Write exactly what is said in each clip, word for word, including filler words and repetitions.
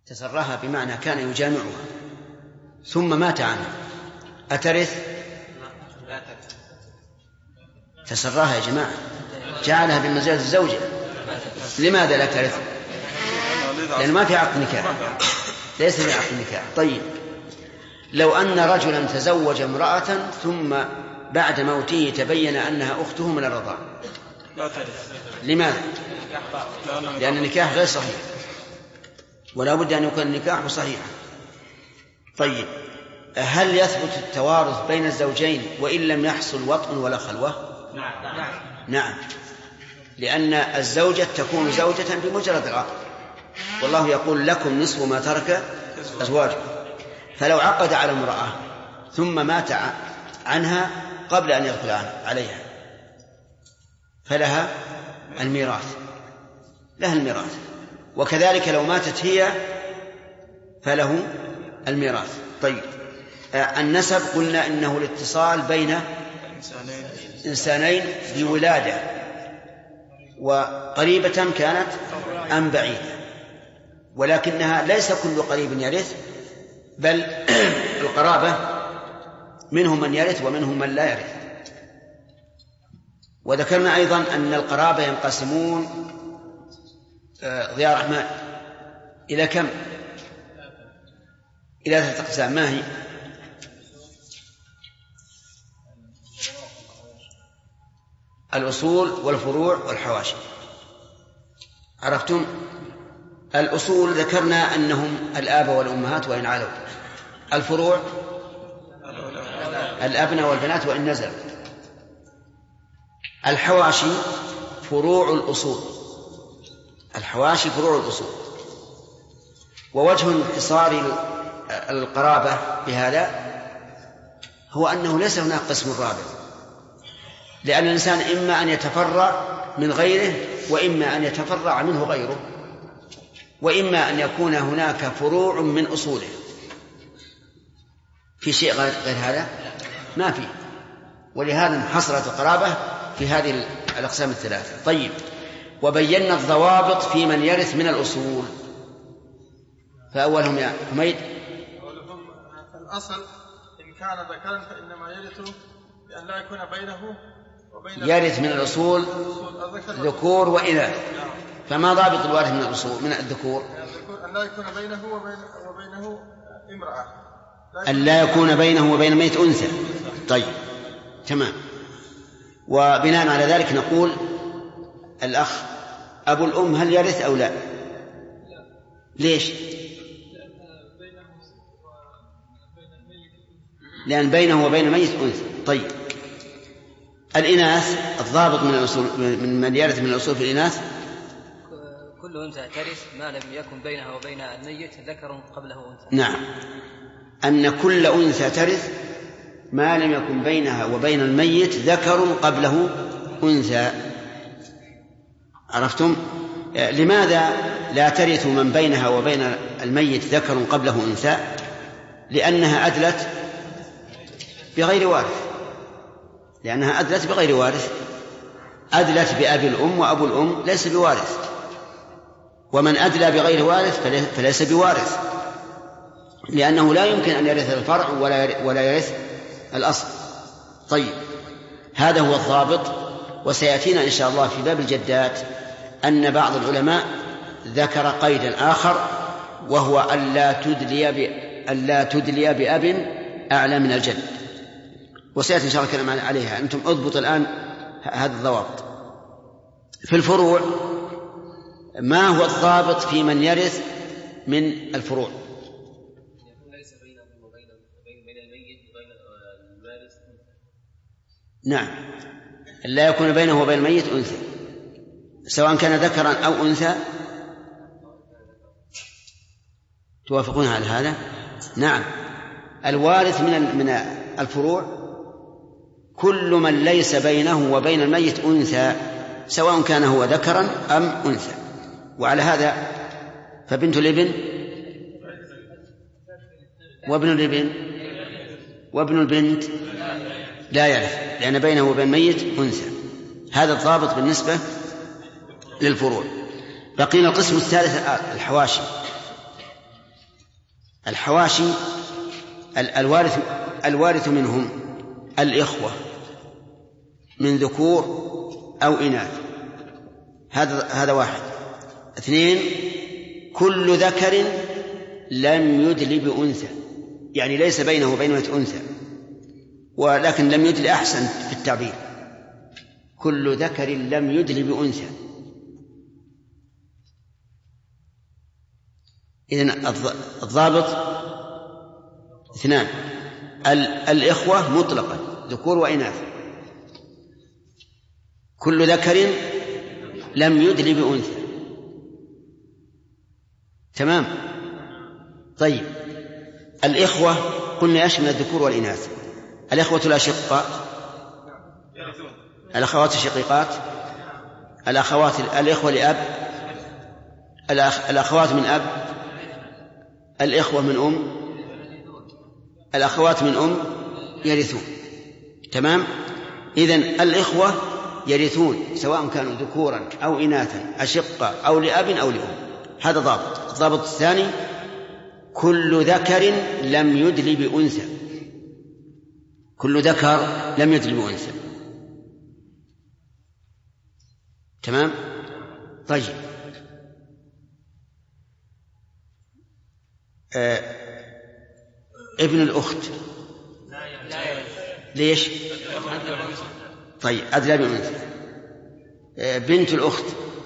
تسرها بمعنى كان يجامعها ثم مات عنها أترث؟ تسرها يا جماعة، جعلها بمنزلة الزوجة. لماذا لا ترث؟ لأنه ما في عقد نكاح، ليس في عقد نكاح. طيب لو أن رجلا تزوج امرأة ثم بعد موته تبين أنها أخته من الرضاعة، لماذا؟ لأن النكاح غير صحيح، ولا بد أن يكون النكاح صحيحا. طيب هل يثبت التوارث بين الزوجين وإن لم يحصل وطء ولا خلوة؟ نعم. نعم، لأن الزوجة تكون زوجة بمجرد العقد، والله يقول لكم نصف ما ترك أزواجكم. فلو عقد على امرأة ثم مات عنها قبل أن يدخل عليها فلها الميراث، لها الميراث. وكذلك لو ماتت هي فله الميراث. طيب النسب قلنا إنه الاتصال بين إنسانين بولادة، وقريبة كانت أم بعيدة، ولكنها ليس كل قريب يرث، بل القرابة منهم من يرث ومنهم من لا يرث. وذكرنا أيضا أن القرابة ينقسمون ضياء الرحمن إلى كم؟ إلى ثلاثة أقسام. ما هي؟ الأصول والفروع والحواشي. عرفتم؟ الأصول ذكرنا أنهم الآب والأمهات وإن علوا، الفروع الأبناء والبنات وإن نزلوا، الحواشي فروع الأصول، الحواشي فروع الأصول. ووجه انحصار القرابة بهذا هو أنه ليس هناك قسم رابع، لأن الإنسان إما أن يتفرع من غيره وإما أن يتفرع منه غيره، وإما أن يكون هناك فروع من أصوله. في شيء غير هذا؟ ما في. ولهذا انحصرت القرابة في هذه الأقسام الثلاثة. طيب وبينا الضوابط في من يرث من الأصول. فأولهم يا حميد الأصل إن كان ذكرا فإنما يرث بأن لا يكون بينه وبين يرث من الأصول ذكور وإناث. فما ضابط الوارث من الأصول من الذكور؟ أن لا يكون بينه وبين وبينه امرأة، أن لا يكون بينه وبين ميت أنثى. طيب تمام. وبناء على ذلك نقول الأخ أبو الأم هل يرث أو لا؟ ليش؟ لأن بينه وبين الميت أنثى. طيب الإناث الضابط من الأصول من من يرث من الأصول في الإناث كل أنثى ترث ما لم يكن بينها وبين الميت ذكر قبله أنثى. نعم، أن كل أنثى ترث ما لم يكن بينها وبين الميت ذكر قبله أنثى. عرفتم؟ لماذا لا ترث من بينها وبين الميت ذكر قبله أنثى؟ لأنها أدلت بغير وارث، لأنها أدلت بغير وارث، أدلت بأبي الأم، وأبو الأم ليس بوارث، ومن أدلى بغير وارث فليس بوارث، لأنه لا يمكن أن يرث الفرع ولا يرث الأصل. طيب هذا هو الضابط. وسيأتينا إن شاء الله في باب الجدات أن بعض العلماء ذكر قيدا آخر، وهو ألا تدلي, ب... ألا تدلي بأب أعلى من الجد، وسيأتي إن شاء الله كلام عليها. أنتم اضبط الآن هذا الضوابط. في الفروع ما هو الضابط في من يرث من الفروع؟ نعم، لا يكون بينه وبين الميت أنثى، سواء كان ذكرا أو أنثى. توافقون على هذا؟ نعم، الوارث من من الفروع كل من ليس بينه وبين الميت أنثى، سواء كان هو ذكرا أم أنثى. وعلى هذا فبنت الابن وابن الابن وابن البنت لا يرث، لأن بينه وبين الميت أنثى. هذا الضابط بالنسبة للفروع. بقينا القسم الثالث الحواشي. الحواشي الوارث الوارث منهم الإخوة من ذكور أو إناث، هذا هذا واحد. اثنين، كل ذكر لم يدل بأنثى، يعني ليس بينه وبين أنثى، ولكن لم يدل أحسن في التعبير، كل ذكر لم يدل بأنثى. إذن الضابط اثنان، الإخوة مطلقا ذكور وإناث، كل ذكر لم يدل بأنثى. تمام. طيب الإخوة قلنا يشمل الذكور والإناث، الإخوة الأشقاء، الأخوات الشقيقات، الأخوات الإخوة لأب، الأخوات من أب، الإخوة من أم، الأخوات من أم يرثون. تمام. إذن الإخوة يرثون سواء كانوا ذكورا أو إناثا، أشقاء أو لأب أو لأم. هذا ضابط. الضابط الثاني، كل ذكر لم يدل بأنثى، كل ذكر لم يدل بأنثى. تمام. طيب آه. ابن الأخت ليش؟ طيب أدلى بأنثى. آه. بنت الأخت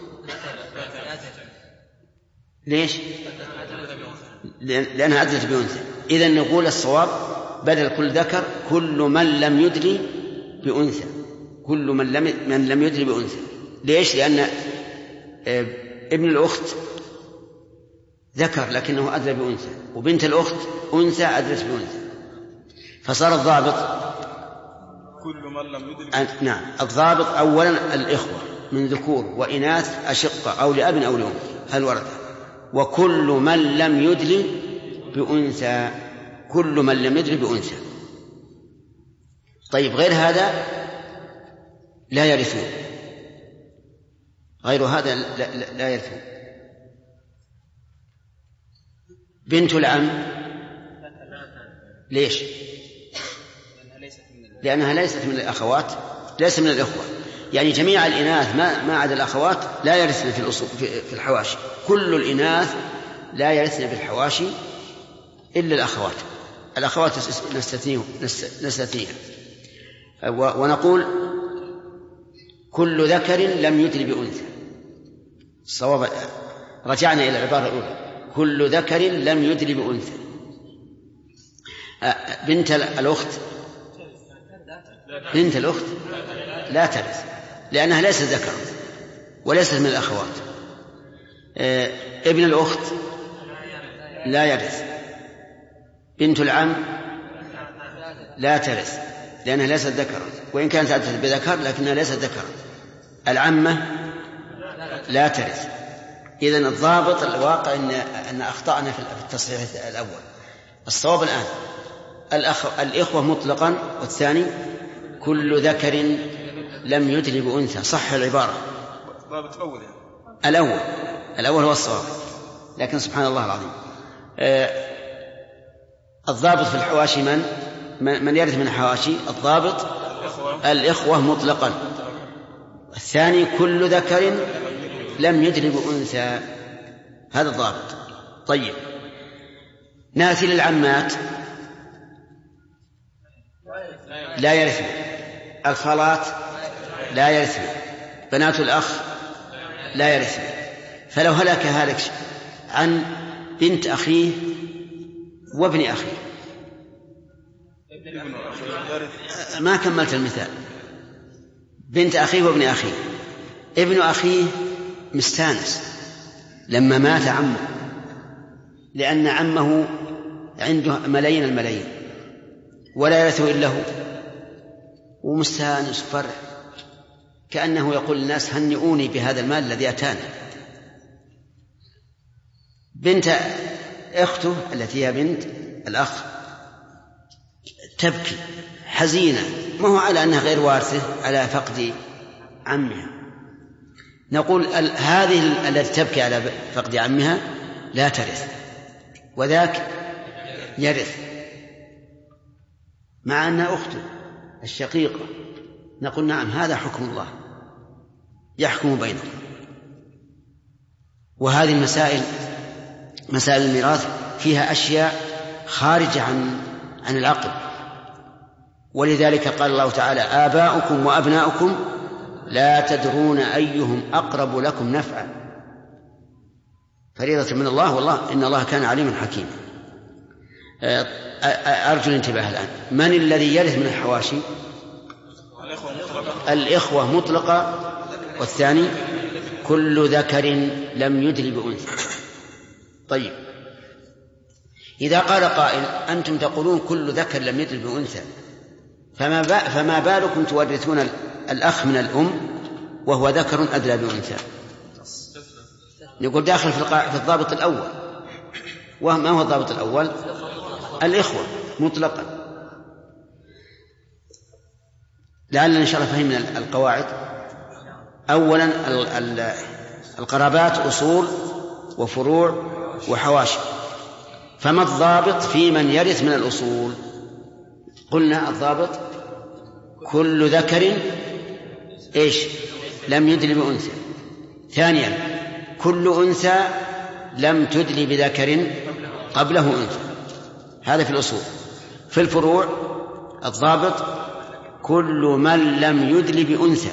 ليش؟ لأنها أدلت بأنثى. إذن نقول الصواب بدل كل ذكر كل من لم يدلي بأنثى، كل من لم من لم يدلي بأنثى. ليش؟ لأن آه. ابن الأخت ذكر لكنه أدلى بأنثى، وبنت الأخت أنثى أدلت بأنثى، فصار الضابط كل من لم يدل. نعم. الضابط أولا الإخوة من ذكور وإناث أشقاء أو لأب أو لأم هل ورد، وكل من لم يدل بأنثى، كل من لم يدل بأنثى. طيب غير هذا لا يرثون، غير هذا لا, لا, لا يرثون. بنت العم ليش؟ لأنها ليست من الأخوات، ليست من الإخوة، يعني جميع الإناث ما ما عدا الأخوات لا يرثن في الأصول في الحواشي، كل الإناث لا يرثن في الحواشي إلا الأخوات، الأخوات نستثنيها. ونقول كل ذكر لم يدل بأنثى. الصواب رجعنا إلى العبارة الأولى، كل ذكر لم يدل بأنثى. بنت الأخت بنت الأخت لا ترث لأنها ليست ذكر وليست من الأخوات. ابن الأخت لا يرث. بنت العم لا ترث لأنها ليست ذكر، وإن كانت ترث بذكر لكنها ليست ذكر. العمة لا ترث. إذن الضابط الواقع أن أن أخطأنا في التصحيح الأول. الصواب الآن الأخ... الإخوة مطلقا، والثاني كل ذكر لم يدل بأنثى. صح العبارة. الضابط الأول يعني. الأول الأول هو الصواب، لكن سبحان الله العظيم آه... الضابط في الحواشي من من يرث من الحواشي؟ الضابط الإخوة, الإخوة مطلقا. الثاني كل ذكر لم يدل بأنثى، هذا الضابط. طيب نأتي للعمات لا يرثن، الخالات لا يرثن، بنات الأخ لا يرثن. فلو هلك هالك عن بنت أخيه وابن أخيه، ما كملت المثال، بنت أخيه وابن أخيه، ابن أخيه مستانس لما مات عمه، لأن عمه عنده ملايين الملايين ولا يرثه إلا هو، ومستانس فرح كأنه يقول للناس هنئوني بهذا المال الذي أتاني. بنت أخته التي هي بنت الأخ تبكي حزينة، ما هو على أنها غير وارثة، على فقد عمها. نقول هذه التي تبكي على فقد عمها لا ترث، وذاك يرث مع أنها أخته الشقيقة، نقول نعم هذا حكم الله يحكم بينكم. وهذه المسائل مسائل الميراث فيها أشياء خارجة عن عن العقل، ولذلك قال الله تعالى آباؤكم وأبناؤكم لا تدرون أيهم أقرب لكم نفعا، فريضة من الله، والله إن الله كان عليما حكيما. أرجو الانتباه الآن. من الذي يرث من الحواشي؟ الإخوة مطلقة، والثاني كل ذكر لم يدل بأنثى. طيب، إذا قال قائل أنتم تقولون كل ذكر لم يدل بأنثى، فما, فما بالكم تورثون الأخ من الأم وهو ذكر أدلى بأنثى؟ نقول داخل في الضابط الأول. وما هو الضابط الأول؟ الإخوة مطلقا. لعلنا إن شاء الله فهمنا القواعد. أولا القرابات أصول وفروع وحواشي، فما الضابط في من يرث من الأصول؟ قلنا الضابط كل ذكر إيش لم يدل بأنثى. ثانيا كل أنثى لم تدل بذكر قبله أنثى، هذا في الأصول. في الفروع الضابط كل من لم يدل بأنثى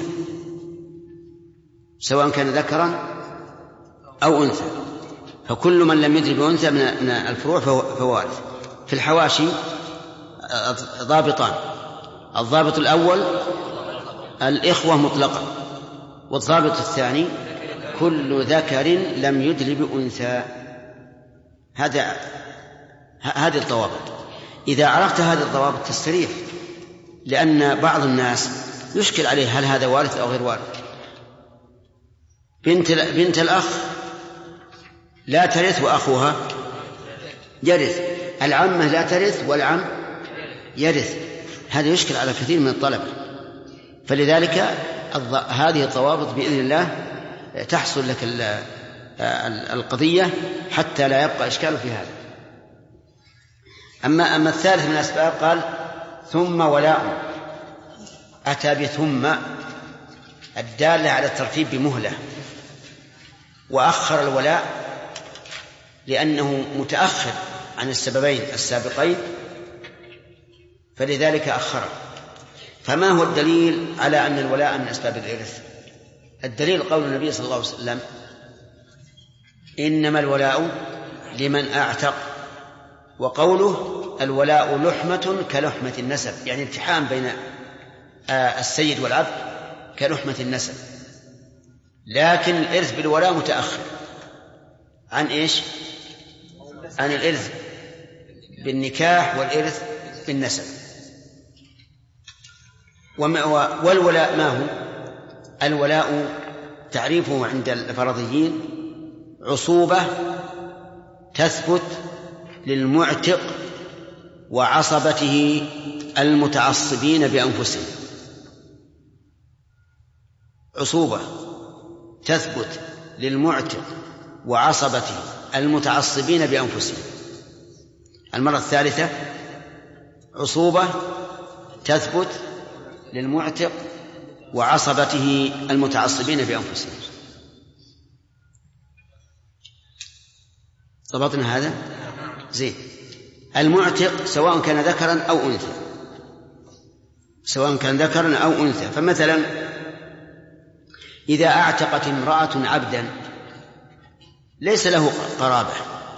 سواء كان ذكرا أو أنثى، فكل من لم يدل بأنثى من الفروع فهو وارث. في الحواشي ضابطان: الضابط الأول الإخوة مطلقا، والضابط الثاني كل ذكر لم يدل بأنثى. هذا هذه الضوابط. إذا عرفت هذه الضوابط تستريح، لأن بعض الناس يشكل عليه هل هذا وارث أو غير وارث. بنت بنت الأخ لا ترث وأخوها يرث، العمة لا ترث والعم يرث، هذا يشكل على كثير من الطلبة. فلذلك هذه الضوابط بإذن الله تحصل لك القضية حتى لا يبقى إشكال في هذا. أما أما الثالث من الأسباب قال ثم ولاء، أتى بثم الدالة على الترتيب بمهلة، وأخر الولاء لأنه متأخر عن السببين السابقين فلذلك أخره. فما هو الدليل على أن الولاء من أسباب الإرث؟ الدليل قول النبي صلى الله عليه وسلم إنما الولاء لمن أعتق، وقوله الولاء لحمة كلحمة النسب، يعني امتحان بين السيد والعبد كلحمة النسب. لكن الإرث بالولاء متأخر عن إيش؟ عن الإرث بالنكاح والإرث بالنسب. والولاء ما هو؟ الولاء تعريفه عند الفرضيين عصوبة تثبت للمعتق وعصبته المتعصبين بأنفسهم. عصوبة تثبت للمعتق وعصبته المتعصبين بأنفسهم. المرة الثالثة عصوبة تثبت للمعتق وعصبته المتعصبين بأنفسهم. ضبطنا هذا؟ زين. المعتق سواء كان ذكرا أو أنثى، سواء كان ذكرا أو أنثى. فمثلا إذا أعتقت امرأة عبدا ليس له قرابة،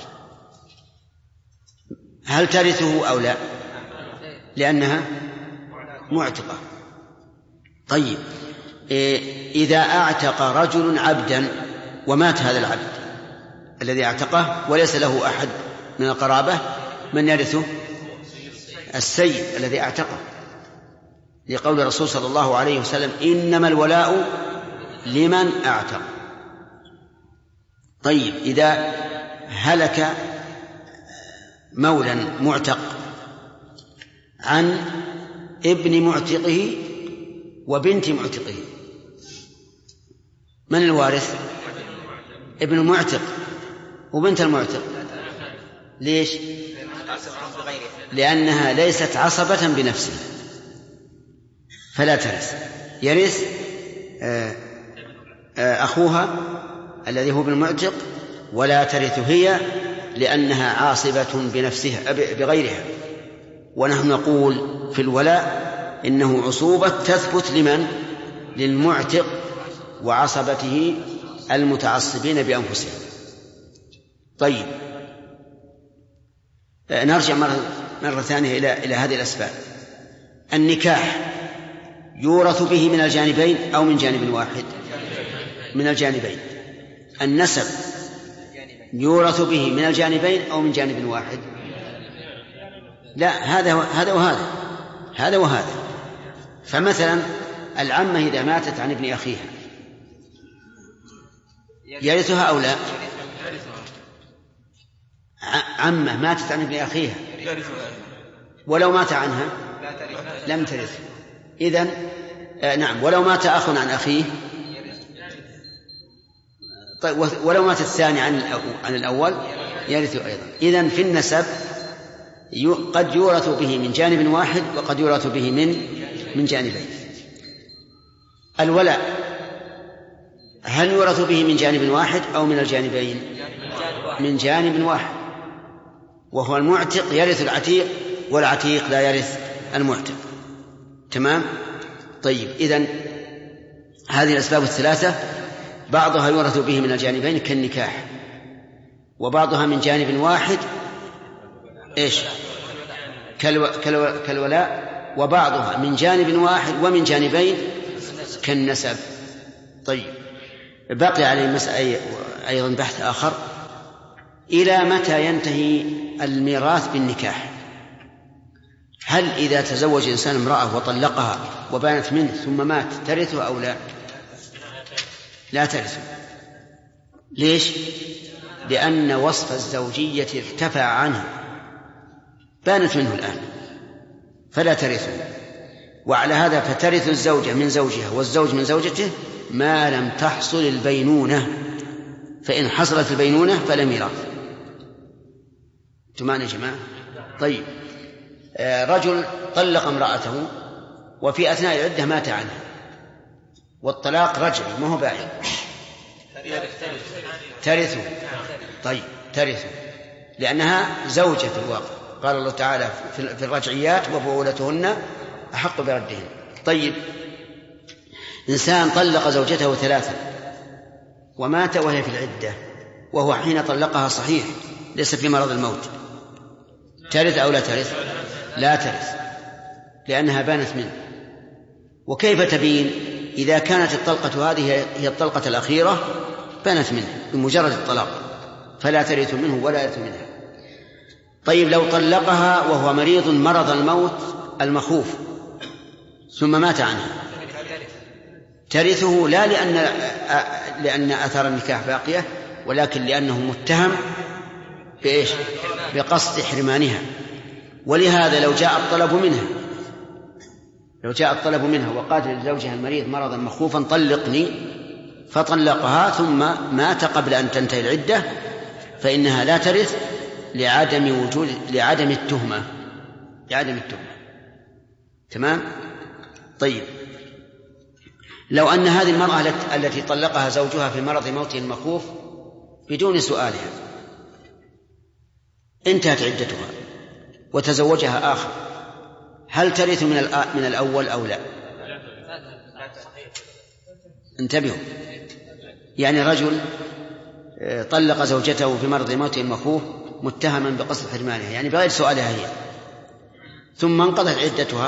هل ترثه أو لا؟ لأنها معتقة. طيب، إذا أعتق رجل عبدا ومات هذا العبد الذي اعتقه وليس له أحد من القرابة، من يرثه؟ السيد الذي اعتقه، لقول الرسول صلى الله عليه وسلم إنما الولاء لمن اعتق. طيب، إذا هلك مولا معتق عن ابن معتقه وبنت معتقه، من الوارث؟ ابن المعتق وبنت المعتق. ليش؟ لأنها ليست عصبة بنفسها فلا ترث. يرث أخوها الذي هو بالمعتق ولا ترث هي لأنها عاصبة بنفسها بغيرها. ونحن نقول في الولاء إنه عصوبة تثبت لمن؟ للمعتق وعصبته المتعصبين بأنفسهم. طيب نرجع مرة, مرة ثانية إلى, إلى هذه الأسباب. النكاح يورث به من الجانبين أو من جانب واحد؟ من الجانبين. النسب يورث به من الجانبين أو من جانب واحد؟ لا، هذا هذا وهذا هذا وهذا. فمثلا العمة إذا ماتت عن ابن أخيها يرثها أو لا؟ عمة ماتت عن ابن أخيها ولو مات عنها لم ترث. إذن آه نعم، ولو مات أخ عن أخيه طيب، ولو مات الثاني عن عن الأول يرث أيضا. إذن في النسب قد يورث به من جانب واحد وقد يورث به من من جانبين. الولاء هل يورث به من جانب واحد أو من الجانبين؟ من جانب واحد، وهو المعتق يرث العتيق والعتيق لا يرث المعتق. تمام؟ طيب، إذن هذه الأسباب الثلاثة بعضها يورث به من الجانبين كالنكاح، وبعضها من جانب واحد إيش؟ كالو... كالو... كالولاء، وبعضها من جانب واحد ومن جانبين كالنسب. طيب، بقي عليه مسألة أيضا بحث آخر: إلى متى ينتهي الميراث بالنكاح؟ هل إذا تزوج إنسان امرأة وطلقها وبانت منه ثم مات ترثه أو لا؟ لا ترثه. ليش؟ لأن وصف الزوجية ارتفع عنه، بانت منه الآن فلا ترثه. وعلى هذا فترث الزوجة من زوجها والزوج من زوجته ما لم تحصل البينونة، فإن حصلت البينونة فلا ميراث. تمام يا جماعة؟ طيب، رجل طلق امرأته وفي أثناء العدة مات عنها، والطلاق رجعي ما هو باعي، ترثه. طيب، ترثه لأنها زوجة في الواقع. قال الله تعالى في الرجعيات: وبعولتهن أحق بردهن. طيب، إنسان طلق زوجته ثلاثة ومات وهي في العدة، وهو حين طلقها صحيح ليس في مرض الموت، ترث أو لا ترث؟ لا ترث، لأنها بانت منه. وكيف تبين؟ إذا كانت الطلقة هذه هي الطلقة الأخيرة بانت منه بمجرد الطلاق، فلا ترث منه ولا يرث منها. طيب، لو طلقها وهو مريض مرض الموت المخوف ثم مات عنها ترثه، لا لأن لأن أثر النكاح باقية، ولكن لأنه متهم بإيش؟ بقصد حرمانها. ولهذا لو جاء الطلب منها لو جاء الطلب منها وقالت لزوجها المريض مرضا مخوفا: طلقني، فطلقها ثم مات قبل أن تنتهي العدة، فإنها لا ترث لعدم وجود لعدم التهمة لعدم التهمة. تمام؟ طيب، لو أن هذه المرأة التي طلقها زوجها في مرض موته المخوف بدون سؤالها انتهت عدتها وتزوجها آخر، هل ترث من من الأول أو لا؟ انتبهوا، يعني رجل طلق زوجته في مرض موته المخوف متهما بقصد حرمانها، يعني بغير سؤالها هي، ثم انقضت عدتها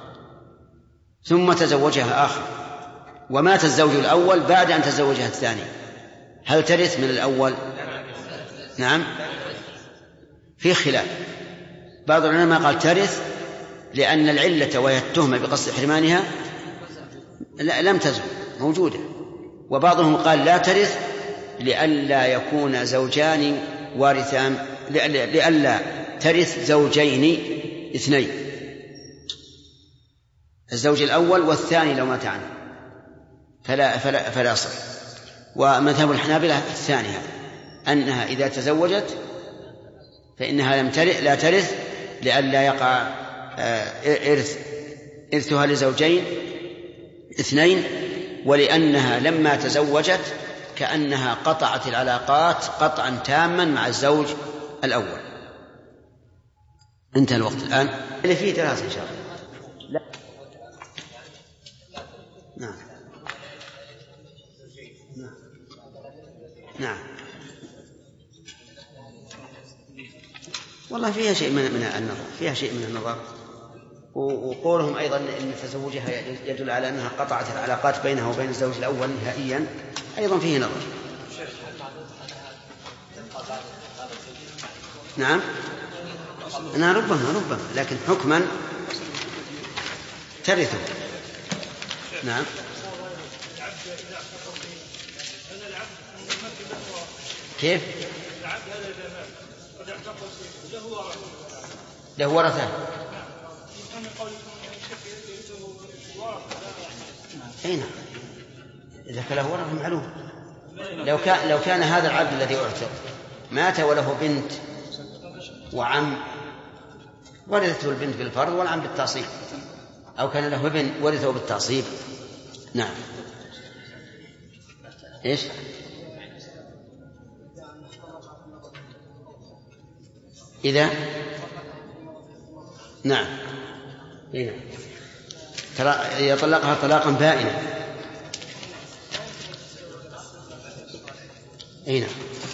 ثم تزوجها آخر ومات الزوج الأول بعد أن تزوجها الثاني، هل ترث من الأول؟ نعم، في خلاف. بعض العلماء قال ترث لأن العلة وهي التهمة بقصد حرمانها لم تزل موجودة، وبعضهم قال لا ترث لئلا يكون زوجان وارثان، لئلا ترث زوجين اثنين، الزوج الأول والثاني لو مات عنه فلا فلا فلا صح. ومذهب الحنابلة الثانية أنها إذا تزوجت فإنها لم ترث لا ترث لئلا يقع إرث إرثها لزوجين اثنين، ولأنها لما تزوجت كأنها قطعت العلاقات قطعا تاما مع الزوج الأول. انتهى الوقت الآن اللي فيه دراسة إن شاء الله. لا. نعم نعم والله فيها شيء من النظر، فيها شيء من النظر. وقولهم أيضا إن تزوجها يدل على أنها قطعت العلاقات بينها وبين الزوج الأول نهائيا، أيضا فيه نظر. نعم أنا ربما ربما لكن حكما ترثه. نعم كيف له ورثة؟ أين إذا كان له ورثة معلوم. لو كان لو كان هذا العبد الذي أعتق مات وله بنت وعم ورثته البنت بالفرض والعم بالتعصيب، أو كان له ابن ورثه بالتعصيب. نعم إيش إذا نعم هنا ترى يطلقها طلاقا بائنا. هنا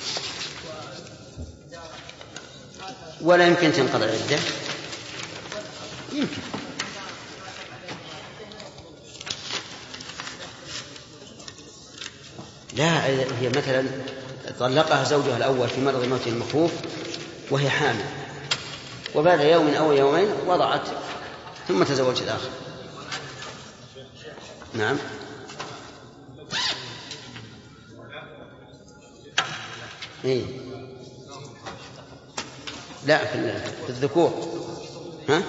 ولا يمكن تنقضي العدة، يمكن لا. هي مثلا طلقها زوجها الأول في مرض موت المخوف وهي حامل، وبعد يوم أو يومين وضعت ثم تزوجت الآخر. نعم إيه؟ لا في الذكور. ها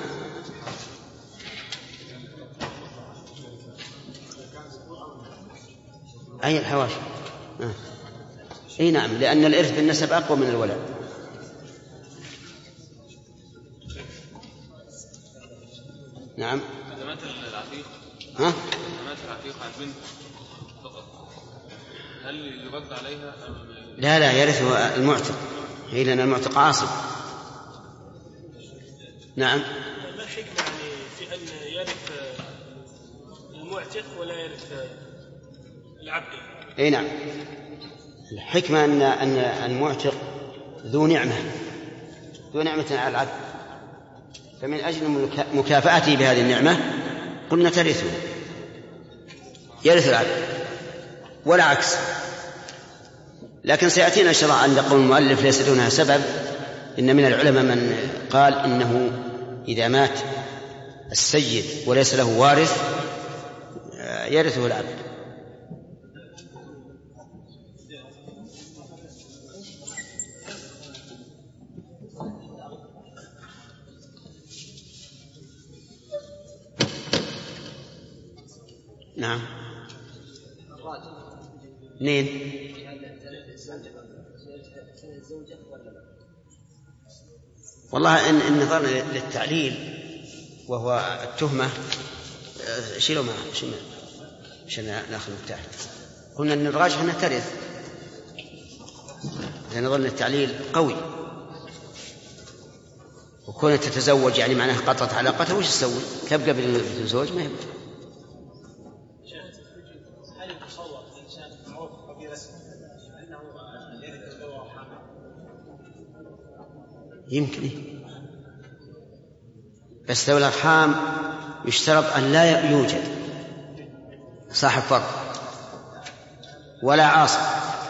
أي الحواشي. آه. إيه نعم، لأن الإرث بالنسب أقوى من الولد. نعم خدمات العتيق. ها خدمات العتيق على البنت فقط، هل يرد عليها أم... لا لا يرثه المعتق، هي لأن المعتق عاصب. نعم ما الحكمة يعني في أن يرث المعتق ولا يرث العبد؟ اي نعم، الحكمة أن أن المعتق ذو نعمة ذو نعمة على العبد، فمن أجل مكافأته بهذه النعمة قلنا ترثه، يرث العبد ولا عكس. لكن سيأتينا إن شاء الله عند قول المؤلف ليس دونها سبب. إن من العلماء من قال إنه إذا مات السيد وليس له وارث يرثه العبد. نعم منين؟ والله إن النظر للتعليل وهو التهمة شيلوا معه شيلوا عشان ناخذ مفتاح. قلنا أن الراجح أنها ترث، لأن نظر للتعليل قوي، وكونها تتزوج يعني معناها قطعت علاقتها وش تسوي؟ تبقى بالزوج ما يبقى. يمكن، بس ذوي الأرحام يشترط أن لا يوجد صاحب فرض ولا عاصب.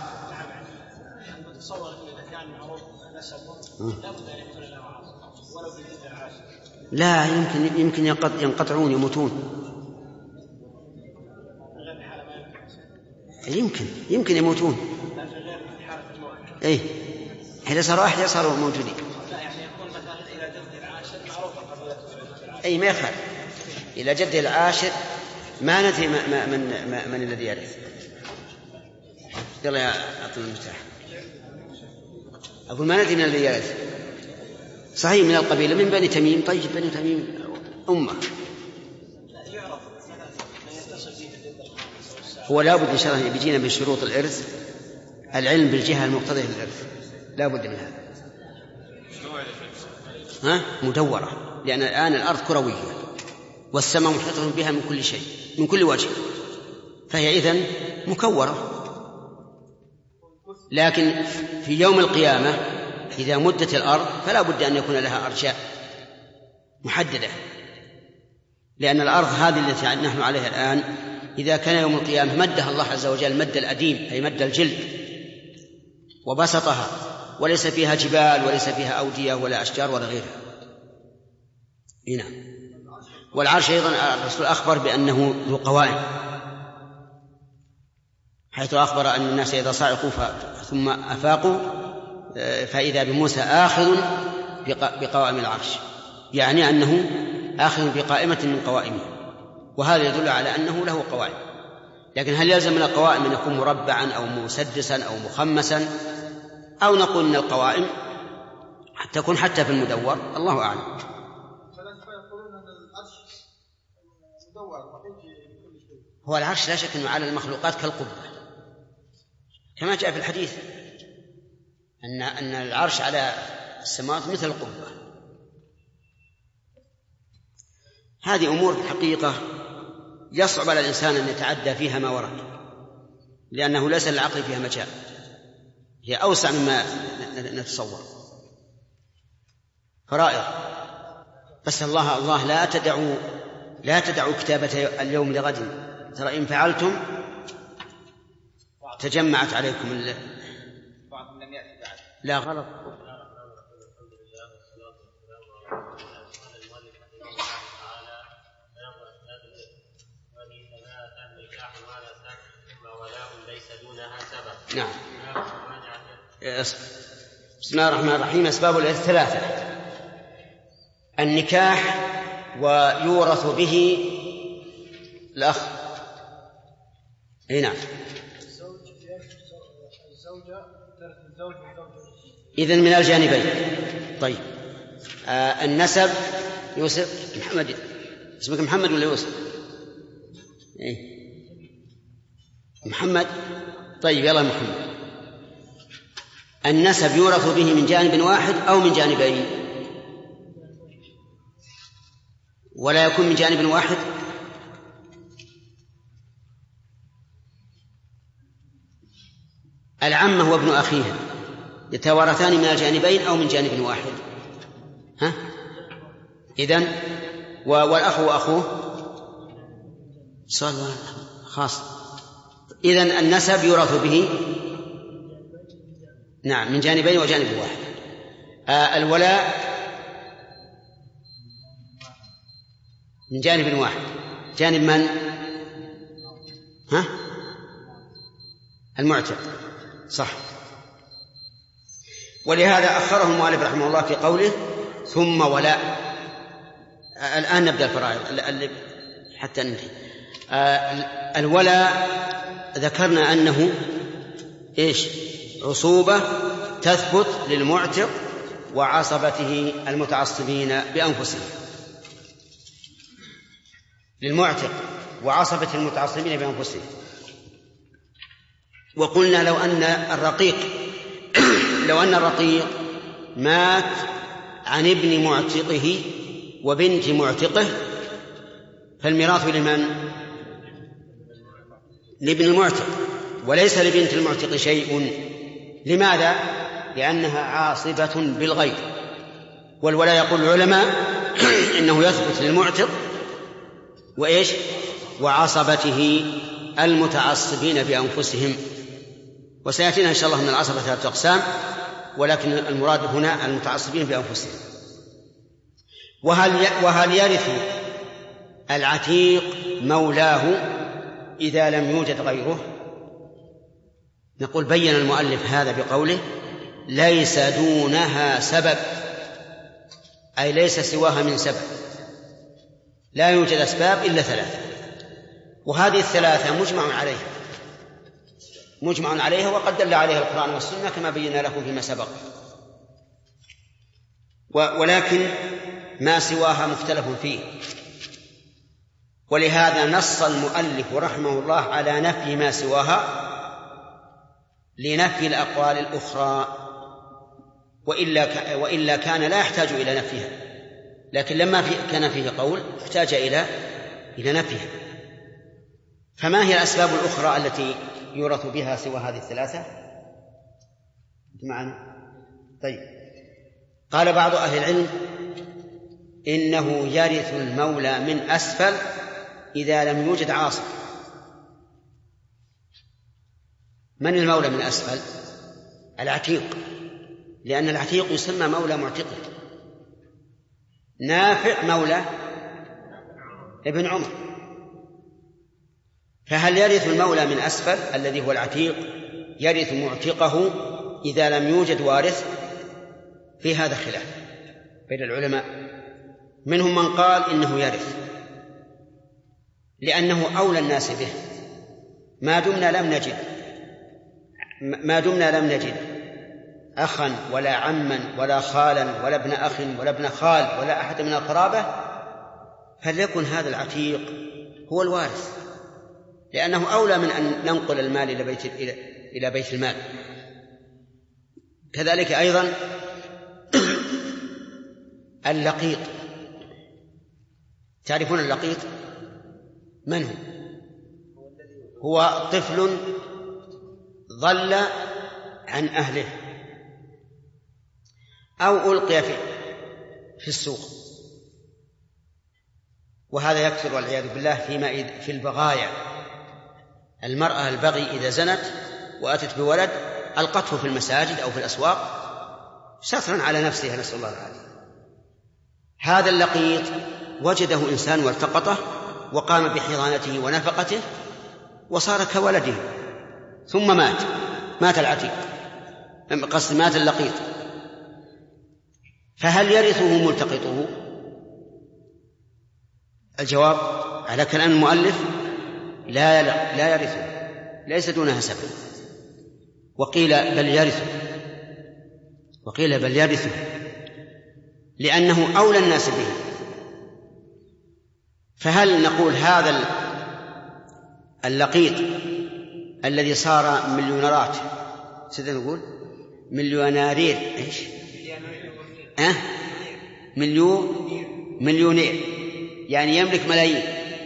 لا يمكن يمكن ينقطعون يموتون. يمكن يمكن يموتون. إيه إذا صار واحد صاروا موجودين. أي ما يخالف إلى جده العاشر ما ندري من, من, من الذي يرث. يلا يا أعطنا المفتاح. أقول ما ندري من الذي يرث. صحيح من القبيلة من بني تميم. طيب بني تميم أمة، هو لا بد إن شاء الله بيجينا من شروط الإرث العلم بالجهة المقتضية للإرث، لا بد من هذا. ها مدورة، لأن الآن الأرض كروية والسماء محيطة بها من كل شيء من كل وجه، فهي إذن مكورة. لكن في يوم القيامة إذا مدت الأرض فلا بد أن يكون لها أرجاء محددة، لأن الأرض هذه التي نحن عليها الآن إذا كان يوم القيامة مدها الله عز وجل مد الأديم أي مد الجلد وبسطها، وليس فيها جبال وليس فيها أودية ولا أشجار ولا غيرها. هنا والعرش أيضا الرسول أخبر بأنه ذو قوائم، حيث أخبر أن الناس إذا صعقوا ثم أفاقوا فإذا بموسى آخذ بقوائم العرش، يعني أنه آخذ بقائمة من قوائمه، وهذا يدل على أنه له قوائم. لكن هل يلزم من القوائم أن يكون مربعا أو مسدسا أو مخمسا، أو نقول أن القوائم تكون حتى في المدور؟ الله أعلم. هو العرش لا شك أنه على المخلوقات كالقبة، كما جاء في الحديث أن أن العرش على السماوات مثل القبة. هذه أمور في الحقيقة يصعب على الإنسان أن يتعدى فيها ما ورد، لأنه ليس للعقل فيها مجال، هي أوسع مما نتصور. فرائض بس الله الله لا تدعوا لا تدعوا كتابة اليوم لغد، ترى إن فعلتم تجمعت عليكم ال... لا غلط. نعم. بسم الله الرحمن الرحيم. أسباب الإرث ثلاثة: النكاح ويورث به الأخ. اي نعم. إذن من الجانبين. طيب آه النسب. يوسف محمد، اسمك محمد ولا يوسف؟ إيه؟ محمد. طيب يلا محمد. النسب يورث به من جانب واحد أو من جانبين، ولا يكون من جانب واحد. العمة وابن أخيها يتوارثان من الجانبين أو من جانب واحد. ها إذن والأخ وأخوه صار خاص. إذن النسب يورث به نعم من جانبين وجانب واحد. آه الولاء من جانب واحد. جانب من؟ ها المعتق. صح. ولهذا أخره المؤلف رحمه الله في قوله ثم ولاء. الآن نبدأ الفرائض حتى ننتهي. الولاء ذكرنا أنه إيش؟ عصوبة تثبت للمعتق وعصبته المتعصبين بأنفسهم. للمعتق وعصبة المتعصبين بأنفسهم. وقلنا لو أن الرقيق لو أن الرقيق مات عن ابن معتقه وبنت معتقه فالميراث لمن؟ لابن المعتق، وليس لبنت المعتق شيء. لماذا؟ لأنها عاصبة بالغير. والولاء يقول العلماء إنه يثبت للمعتق وإيش؟ وعصبته المتعصبين بأنفسهم. وسيأتينا إن شاء الله من العصبة ثلاثة أقسام، ولكن المراد هنا المتعصبين بأنفسهم. وهل وهل يرث العتيق مولاه إذا لم يوجد غيره؟ نقول بين المؤلف هذا بقوله ليس دونها سبب، أي ليس سواها من سبب. لا يوجد أسباب إلا ثلاثة، وهذه الثلاثة مجمع عليها مجمع عليها وقد دل عليها القرآن والسنة كما بينا لكم فيما سبق. ولكن ما سواها مختلف فيه، ولهذا نص المؤلف رحمه الله على نفي ما سواها لنفي الأقوال الأخرى، وإلا وإلا كان لا يحتاج إلى نفيها، لكن لما في كان فيه قول احتاج إلى إلى نفيها. فما هي الأسباب الأخرى التي يورث بها سوى هذه الثلاثة؟ معنا؟ طيب، قال بعض أهل العلم إنه يرث المولى من أسفل إذا لم يوجد عاصب. من المولى من أسفل؟ العتيق، لأن العتيق يسمى مولى معتقه. نافع مولى ابن عمر. فهل يرث المولى من أسفل الذي هو العتيق يرث معتقه إذا لم يوجد وارث؟ في هذا خلاف بين العلماء، منهم من قال إنه يرث لأنه أولى الناس به ما دمنا لم نجد ما دمنا لم نجد أخا ولا عما ولا خالا ولا ابن أخ ولا ابن خال ولا أحد من القرابة، فليكن هذا العتيق هو الوارث، لأنه أولى من أن ننقل المال إلى بيت إلى بيت المال. كذلك أيضا اللقيط. تعرفون اللقيط؟ من هو؟ هو طفل ضل عن أهله أو ألقي في في السوق، وهذا يكثر والعياذ بالله فيما في البغايا. المرأة البغي إذا زنت وأتت بولد ألقته في المساجد أو في الأسواق سترا على نفسها، نسأل الله العافية. هذا اللقيط وجده إنسان والتقطه وقام بحضانته ونفقته وصار كولده، ثم مات مات العتيق، قصد مات اللقيط. فهل يرثه ملتقطه؟ الجواب على كلام المؤلف لا لا يرثه، ليس دونها سبب. وقيل بل يرثه وقيل بل يرثه لأنه أولى الناس به. فهل نقول هذا اللقيط الذي صار مليونيرات، سيدنا نقول مليونيرير إيش؟ أه؟ مليون مليونير، يعني يملك ملايين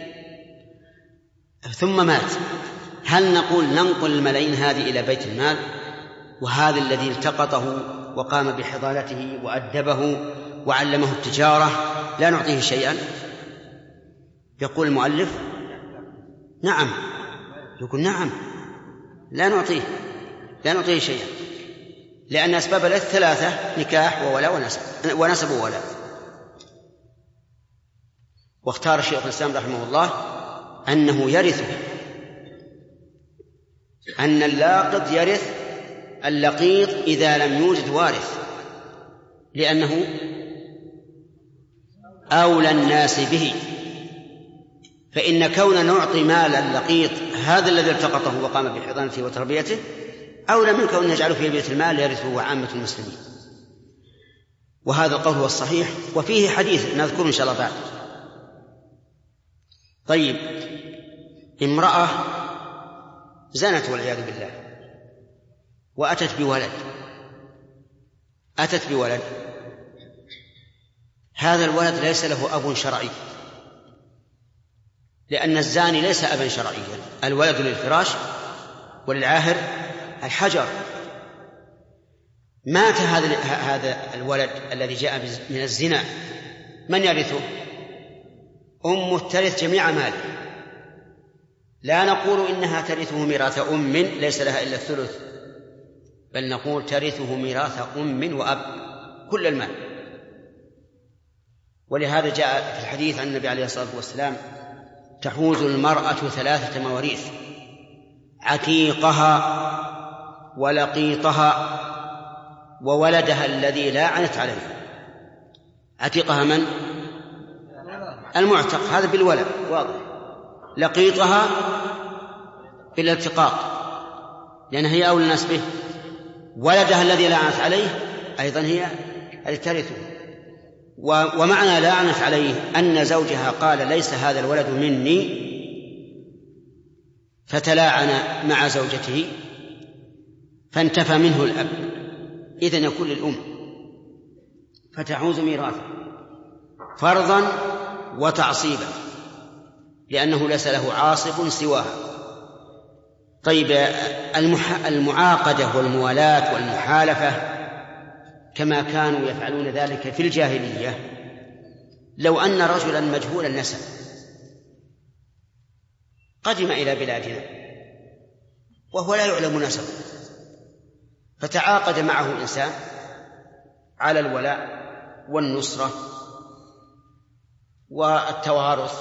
ثم مات، هل نقول ننقل الملايين هذه إلى بيت المال، وهذا الذي التقطه وقام بحضانته وأدبه وعلمه التجارة لا نعطيه شيئا؟ يقول المؤلف نعم، يقول نعم لا نعطيه لا نعطيه شيئا، لأن أسباب الإرث ثلاثة: نكاح وولاء ونسب ونسب وولاء. واختار الشيخ الإسلام رحمه الله أنه يرثه، أن اللاقط يرث اللقيط إذا لم يوجد وارث، لأنه أولى الناس به. فإن كون نعطي مال اللقيط هذا الذي التقطه وقام بحضانته وتربيته أولى من كون نجعله في بيت المال يرثه عامة المسلمين. وهذا القول هو الصحيح، وفيه حديث نذكره إن شاء الله بعد. طيب، امرأة زنت والعياذ بالله وأتت بولد أتت بولد هذا الولد ليس له أب شرعي، لأن الزاني ليس أبا شرعيا، الولد للفراش وللعاهر الحجر. مات هذا هذا الولد الذي جاء من الزنا، من يرثه؟ أمه ترث جميع ماله. لا نقول إنها ترثه ميراث أم ليس لها إلا الثلث، بل نقول ترثه ميراث أم وأب كل المال. ولهذا جاء في الحديث عن النبي عليه الصلاة والسلام: تحوز المرأة ثلاثة مواريث: عتيقها ولقيطها وولدها الذي لا عنت عليه. عتيقها من؟ المعتق، هذا بالولد واضح. لقيطها بالالتقاط لأن هي أولى الناس به. ولدها الذي لا عنت عليه أيضا هي التي ترثه. ومعنى لعنت عليه أن زوجها قال ليس هذا الولد مني فتلاعن مع زوجته فانتفى منه الأب، إذن يكون للأم فتعوز ميراثه فرضا وتعصيبا لأنه ليس له عاصب سواها. طيب المعاقدة والموالاة والمحالفة كما كانوا يفعلون ذلك في الجاهلية، لو أن رجلا مجهول النسب قدم إلى بلادنا وهو لا يعلم نسبه فتعاقد معه إنسان على الولاء والنصرة والتوارث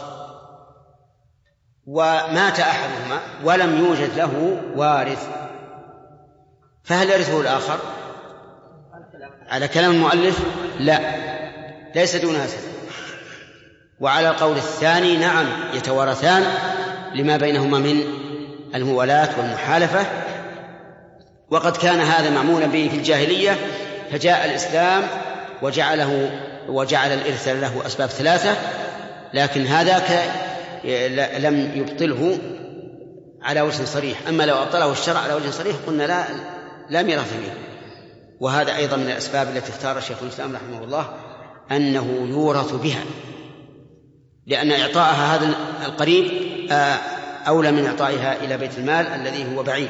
ومات أحدهما ولم يوجد له وارث، فهل يرثه الآخر؟ على كلام المؤلف لا، ليس دون هذا. وعلى القول الثاني نعم يتوارثان لما بينهما من الموالاة والمحالفة، وقد كان هذا معمولا به في الجاهلية فجاء الإسلام وجعله وجعل الإرث له أسباب ثلاثة، لكن هذاك لم يبطله على وجه صريح. أما لو أبطله الشرع على وجه صريح قلنا لا لا ميراث فيه. وهذا أيضا من الأسباب التي اختار شيخ الإسلام رحمه الله أنه يورث بها، لأن إعطاءها هذا القريب أولى من إعطائها إلى بيت المال الذي هو بعيد.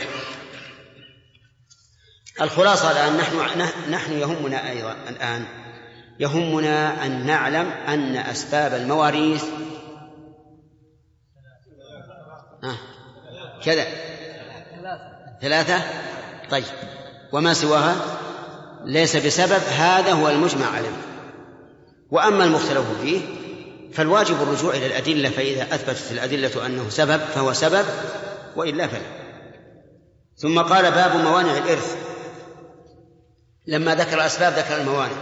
الخلاصة الآن نحن نحن يهمنا أيضا الآن يهمنا أن نعلم أن أسباب المواريث آه. كذا ثلاثة. طيب وما سواها ليس بسبب، هذا هو المجمع عليه. وأما المختلف فيه فالواجب الرجوع إلى الأدلة، فإذا أثبتت الأدلة أنه سبب فهو سبب وإلا فلا. ثم قال باب موانع الإرث، لما ذكر الأسباب ذكر الموانع.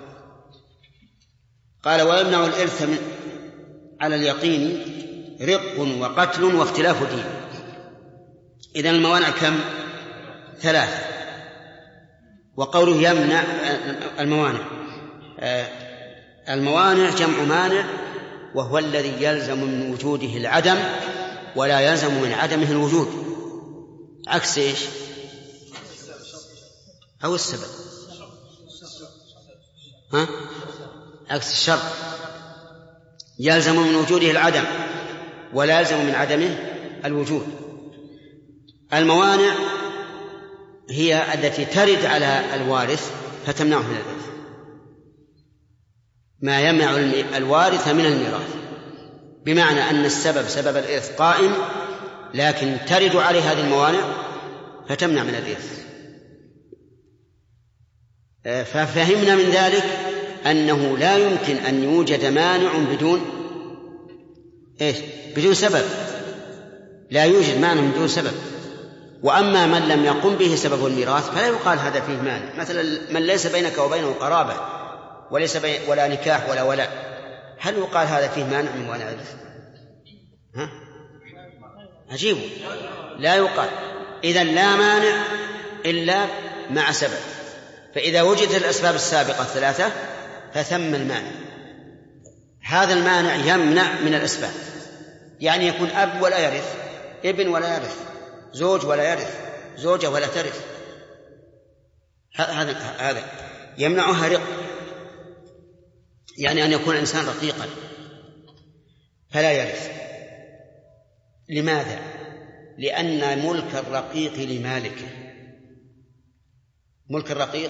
قال ويمنع الإرث من على اليقين رق وقتل واختلاف دين. إذن الموانع كم؟ ثلاثة. وقوله يمنع الموانع، الموانع جمع مانع وهو الذي يلزم من وجوده العدم ولا يلزم من عدمه الوجود، عكس إيش؟ أو السبب، ها؟ عكس الشرط، يلزم من وجوده العدم ولا يلزم من عدمه الوجود. الموانع هي التي ترد على الوارث فتمنعه من الإرث، ما يمنع الوارث من الميراث، بمعنى أن السبب سبب الإرث قائم لكن ترد عليه هذه الموانع فتمنع من الإرث. ففهمنا من ذلك أنه لا يمكن أن يوجد مانع بدون إيش؟ بدون سبب، لا يوجد مانع بدون سبب. وأما من لم يقم به سبب الميراث فلا يقال هذا فيه مانع، مثلا من ليس بينك وبينه قرابة وليس بين ولا نكاح ولا ولا، هل يقال هذا فيه مانع من موانع الإرث؟ ها؟ عجيب، لا يقال. إذن لا مانع إلا مع سبب، فإذا وجدت الأسباب السابقة الثلاثة فثم المانع. هذا المانع يمنع من الأسباب، يعني يكون أب ولا يرث، ابن ولا يرث، زوج ولا يرث، زوجة ولا ترث، هذا هذا يمنعها رق، يعني أن يكون الإنسان رقيقا فلا يرث. لماذا؟ لأن ملك الرقيق لمالكه، ملك الرقيق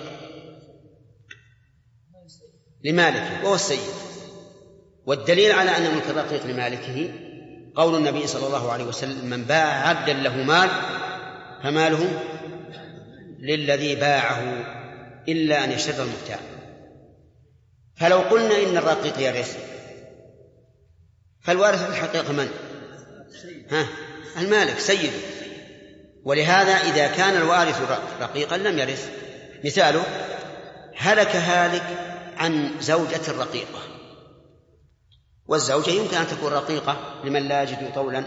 لمالكه وهو السيد. والدليل على أن ملك الرقيق لمالكه قول النبي صلى الله عليه وسلم من باع عبدا له مال فماله للذي باعه إلا أن يشتري المبتاع. فلو قلنا إن الرقيق يرث فالوارث في الحقيقة من؟ ها؟ المالك سيده. ولهذا إذا كان الوارث رقيقا لم يرث. مثاله هلك هالك عن زوجة الرقيقة، والزوجة يمكن أن تكون رقيقة لمن لا يجد طولا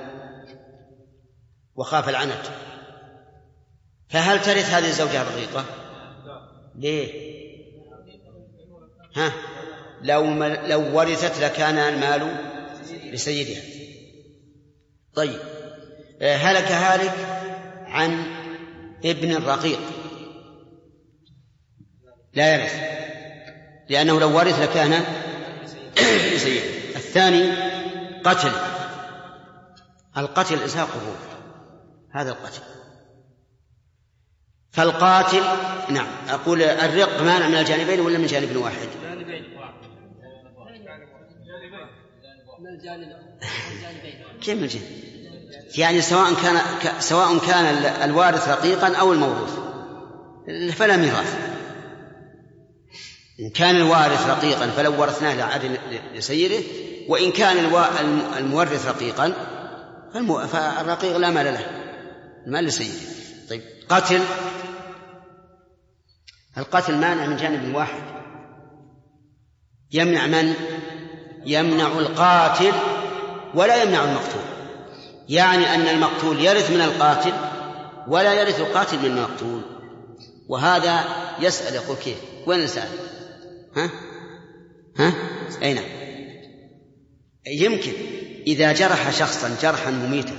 وخاف العنت، فهل ترث هذه الزوجة الرقيقة؟ ليه؟ ها؟ لو, لو ورثت لكان المال لسيدها. طيب هلك هالك عن ابن رقيق لا يرث لأنه لو ورث لكان لسيده. الثاني قتل، القتل إزهاقه، هذا القتل. فالقاتل نعم أقول الرق مانع من الجانبين ولا من جانب واحد؟ كيف من الجانب؟ يعني سواء كان سواء كان الوارث رقيقا أو الموروث فلا ميراث. إن كان الوارث رقيقا فلو ورثناه لسيده، وإن كان المورث رقيقا فالرقيق لا مال له، المال لسيده. طيب قتل، القتل مانع من جانب واحد، يمنع من؟ يمنع القاتل ولا يمنع المقتول، يعني أن المقتول يرث من القاتل ولا يرث القاتل من المقتول. وهذا يسأل يقول كيف؟ وين نسأل؟ ها؟ ها؟ أين؟ يمكن إذا جرح شخصا جرحا مميتا،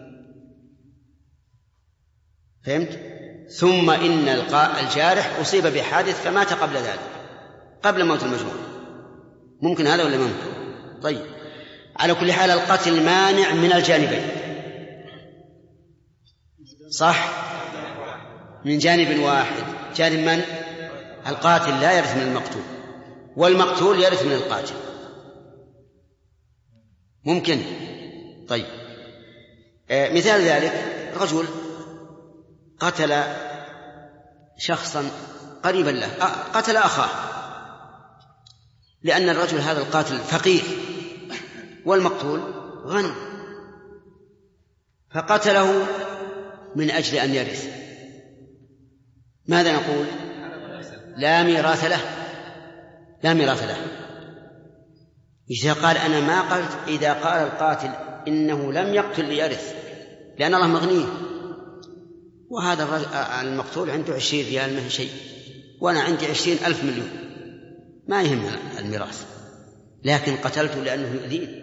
فهمت؟ ثم إن الجارح أصيب بحادث فمات قبل ذلك، قبل موت المجروح، ممكن هذا ولا ممكن؟ طيب على كل حال القتل مانع من الجانبين، صح؟ من جانب واحد، جانب من؟ القاتل لا يرث من المقتول، والمقتول يرث من القاتل، ممكن. طيب آه مثال ذلك رجل قتل شخصا قريبا له، قتل أخاه، لأن الرجل هذا القاتل فقير والمقتول غني، فقتله من أجل أن يرث. ماذا نقول؟ لا ميراث له، لا ميراث له. إذا قال أنا ما قلت، إذا قال القاتل إنه لم يقتل ليرث لأن الله مغنيه، وهذا المقتول عنده عشرين ريال ما هي شيء، وأنا عندي عشرين ألف مليون، ما يهم الميراث، لكن قتلته لأنه يؤذيني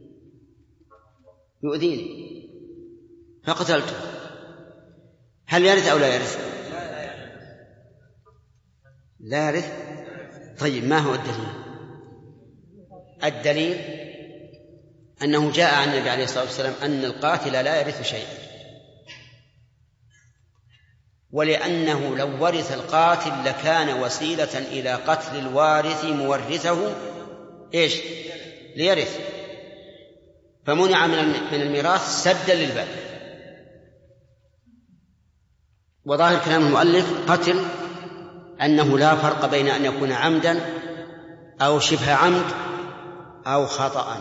يؤذيني فقتلته، هل يرث أو لا يرث؟ لا يرث. طيب ما هو الدليل؟ الدليل أنه جاء عن النبي عليه الصلاة والسلام أن القاتل لا يرث شيئا، ولأنه لو ورث القاتل لكان وسيلة إلى قتل الوارث مورثه إيش؟ ليرث، فمنع من الميراث سدا للباب. وظاهر كلام المؤلف قتل أنه لا فرق بين أن يكون عمدا أو شبه عمد أو خطأ.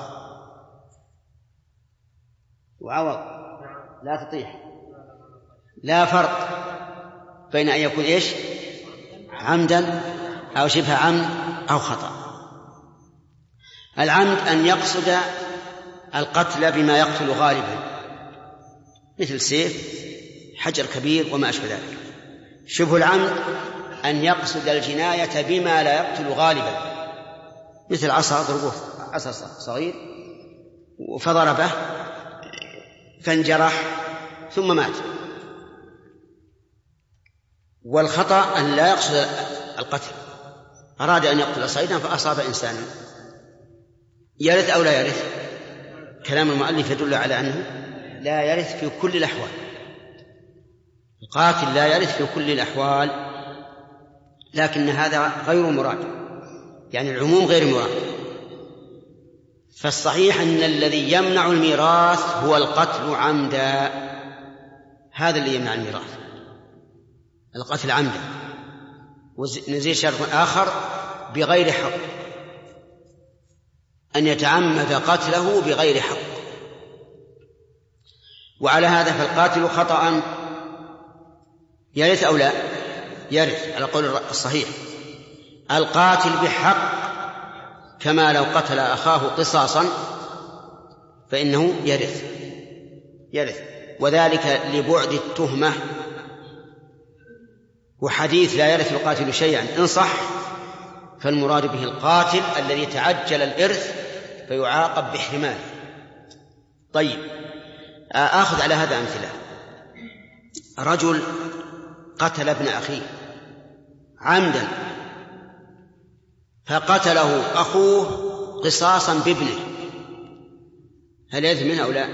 وعوض لا تطيح، لا فرق بين أن يكون إيش؟ عمدا أو شبه عمد أو خطأ. العمد أن يقصد القتل بما يقتل غالبا، مثل سيف، حجر كبير وما أشبه ذلك. شبه العمد أن يقصد الجناية بما لا يقتل غالبا، مثل عصا ضربوه عصا صغير فضربه فانجرح ثم مات. والخطأ أن لا يقصد القتل، أراد أن يقتل صيدا فأصاب إنسانا، يرث أو لا يرث؟ كلام المؤلف يدل على أنه لا يرث في كل الأحوال، القاتل لا يرث في كل الأحوال، لكن هذا غير مراد، يعني العموم غير مراد. فالصحيح أن الذي يمنع الميراث هو القتل عمدا، هذا اللي يمنع الميراث، القتل عمدا. ونزيد شرط آخر بغير حق، أن يتعمد قتله بغير حق. وعلى هذا فالقاتل خطأ يرث أو لا يرث على قول الصحيح. القاتل بحق كما لو قتل أخاه قصاصا فإنه يرث يرث وذلك لبعد التهمة. وحديث لا يرث القاتل شيئا إن صح فالمراد به القاتل الذي تعجل الإرث فيعاقب بحرمانه. طيب، آخذ على هذا أمثلة. رجل قتل ابن أخيه عمدا فقتله أخوه قصاصا بابنه، هل يرث منه أو لا؟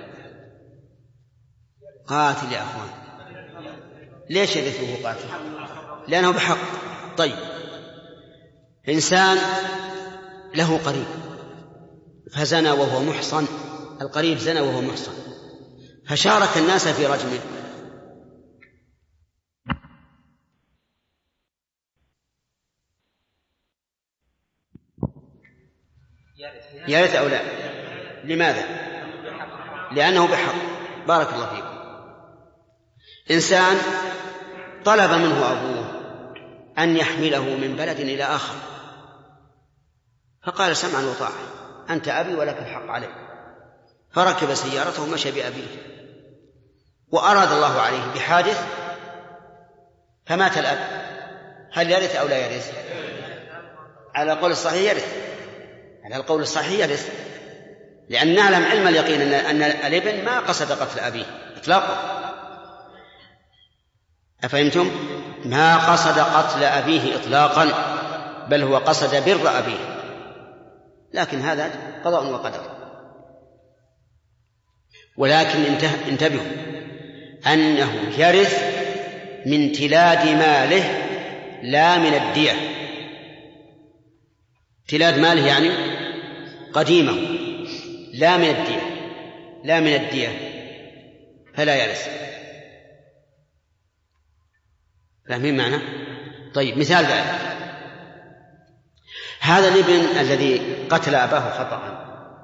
قاتل يا أخوان. ليش يرثه قاتل؟ لأنه بحق. طيب، إنسان له قريب فزنى وهو محصن، القريب زنى وهو محصن، فشارك الناس في رجمه، يرث أو لا؟ لماذا؟ لأنه بحق. بارك الله فيكم. إنسان طلب منه أبوه أن يحمله من بلد إلى آخر، فقال سمعا وطاعة، أنت أبي ولك الحق علي، فركب سيارته ومشى بأبيه، وأراد الله عليه بحادث فمات الأب، هل يرث أو لا يرث؟ على القول الصحيح يرث، على القول الصحيح يرث، لأن نعلم علم اليقين أن الابن ما قصد قتل أبيه إطلاقا. أفهمتم؟ ما قصد قتل أبيه إطلاقا، بل هو قصد بر أبيه، لكن هذا قضاء وقدر. ولكن انتبهوا أنه يرث من تلاد ماله لا من الدية. تلاد ماله يعني قديمه، لا من الدية، لا من الدية، فلا يرث. فاهمين معنى؟ طيب، مثال ذلك: هذا الابن الذي قتل أباه خطأ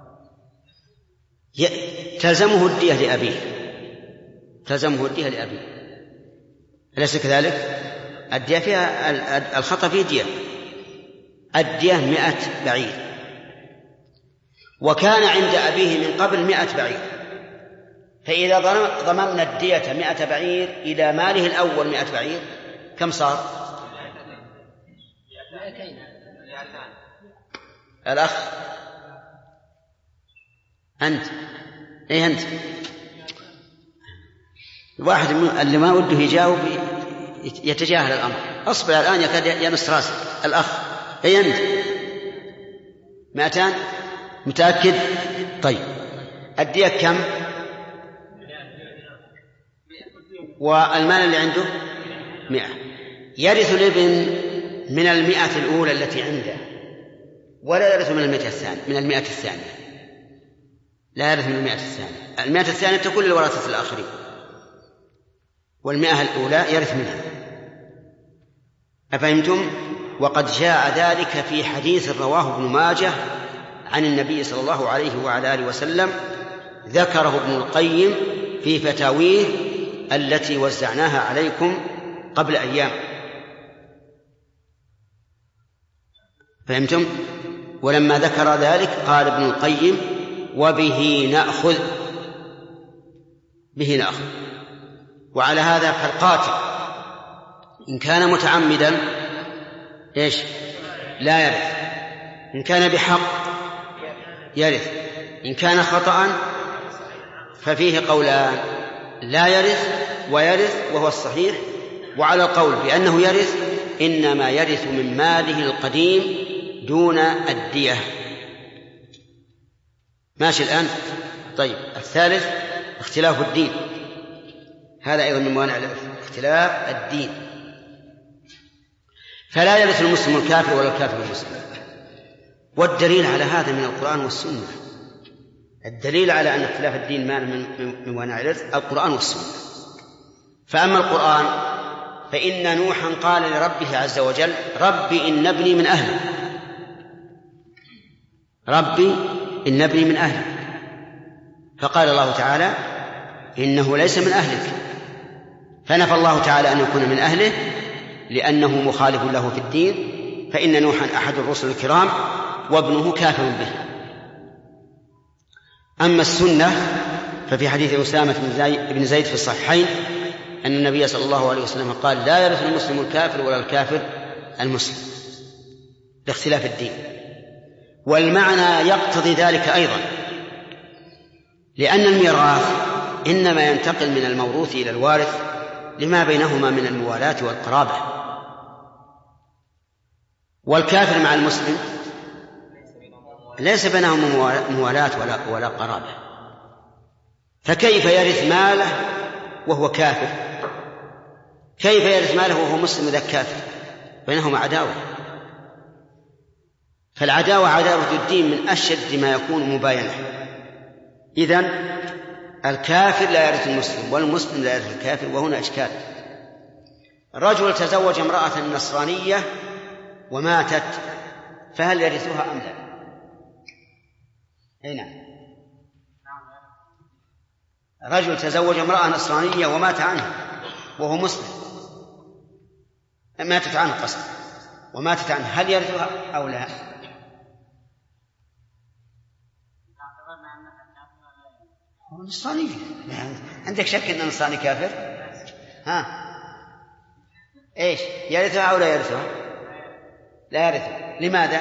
تلزمه الدية لأبيه، تلزمه الدية لأبيه، أليس كذلك؟ الدية فيها الخطأ فيه دية، الدية مئة بعير، وكان عند أبيه من قبل مئة بعير، فإذا ضممنا الدية مئة بعير إلى ماله الأول مئة بعير، كم صار؟ الأخ أنت إيه أنت الواحد اللي ما وده يجاوب يتجاهل الأمر. أصبر الآن يكاد يمس راسه. الأخ إيه أنت مئتان متأكد؟ طيب، الدية كم؟ والمال اللي عنده مئة. يرث الابن من المئة الأولى التي عنده، ولا يرث من المئة الثانية، من المئة الثانية لا يرث من المئة الثانية. المئة الثانية تكون للورثة الآخرين، والمئة الأولى يرث منها. أفهمتم؟ وقد جاء ذلك في حديث رواه ابن ماجه عن النبي صلى الله عليه وعلى آله وسلم، ذكره ابن القيم في فتاويه التي وزعناها عليكم قبل أيام. فهمتم؟ ولما ذكر ذلك قال ابن القيم: وبه نأخذ، به نأخذ. وعلى هذا فالقاتل إن كان متعمدا إيش؟ لا يرث. إن كان بحق يرث، إن كان خطأ ففيه قولان: لا يرث ويرث، وهو الصحيح. وعلى القول بأنه يرث إنما يرث من ماله القديم دون الدية. ماشي الآن؟ طيب، الثالث اختلاف الدين، هذا أيضا من موانع اختلاف الدين. فلا يرث المسلم الكافر ولا الكافر المسلم، والدليل على هذا من القرآن والسنة. الدليل على أن اختلاف الدين ما من موانع الإرث القرآن والسنة. فأما القرآن فإن نوحا قال لربه عز وجل: ربي إن ابني من أهلي، ربي إن ابني من أهلي. فقال الله تعالى: إنه ليس من أهلك، فنفى الله تعالى أن يكون من أهله لأنه مخالف له في الدين، فإن نوحا أحد الرسل الكرام وابنه كافر به. أما السنة ففي حديث أسامة بن زيد في الصحيحين أن النبي صلى الله عليه وسلم قال: لا يرث المسلم الكافر ولا الكافر المسلم. لاختلاف الدين. والمعنى يقتضي ذلك أيضا، لأن الميراث إنما ينتقل من الموروث إلى الوارث لما بينهما من الموالاة والقرابة، والكافر مع المسلم ليس بينهم موالاة ولا, ولا قرابة، فكيف يرث ماله وهو كافر؟ كيف يرث ماله وهو مسلم إذا كافر؟ بينهما عداوة. فالعداوة عداوة الدين من أشد ما يكون مباينة. إذن الكافر لا يرث المسلم والمسلم لا يرث الكافر، وهنا إشكال. رجل تزوج امرأة نصرانية وماتت، فهل يرثها أم لا؟ أي نعم. رجل تزوج امرأة نصرانية ومات عنها وهو مسلم، ماتت عنه قصد وماتت عنه، هل يرثها أو لا؟ هو نصراني. عندك شك أن النصراني كافر؟ ها إيش يرثها أو لا يرثها؟ لا يرثها. لماذا؟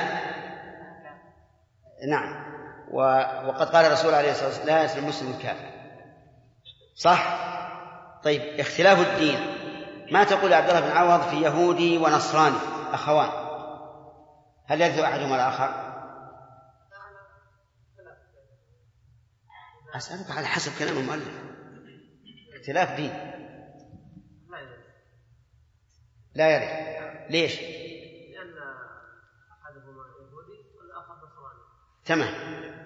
نعم، وقد قال الرسول عليه الصلاة والسلام لا يرث المسلم الكافر، صح؟ طيب، اختلاف الدين، ما تقول عبد الله بن عوض في يهودي ونصراني أخوان، هل يرث أحدهما الآخر؟ أسألك على حسب كلام المؤلف. اختلاف دين لا يرث. ليش؟ لأن أحدهما يهودي والآخر نصراني. تمام،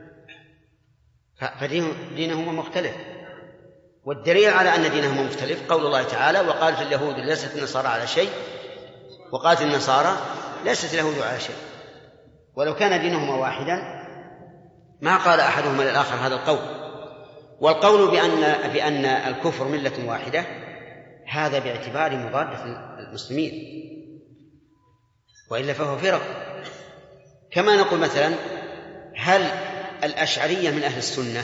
فدينهما مختلف، والدليل على أن دينهما مختلف قول الله تعالى وقالت اليهود ليست النصارى على شيء وقالت النصارى ليست اليهود على شيء. ولو كان دينهما واحدا ما قال أحدهما للآخر هذا القول. والقول بأن, بأن الكفر ملة واحدة هذا باعتبار مضادة المسلمين، وإلا فهو فرق. كما نقول مثلا هل الأشعرية من أهل السنة؟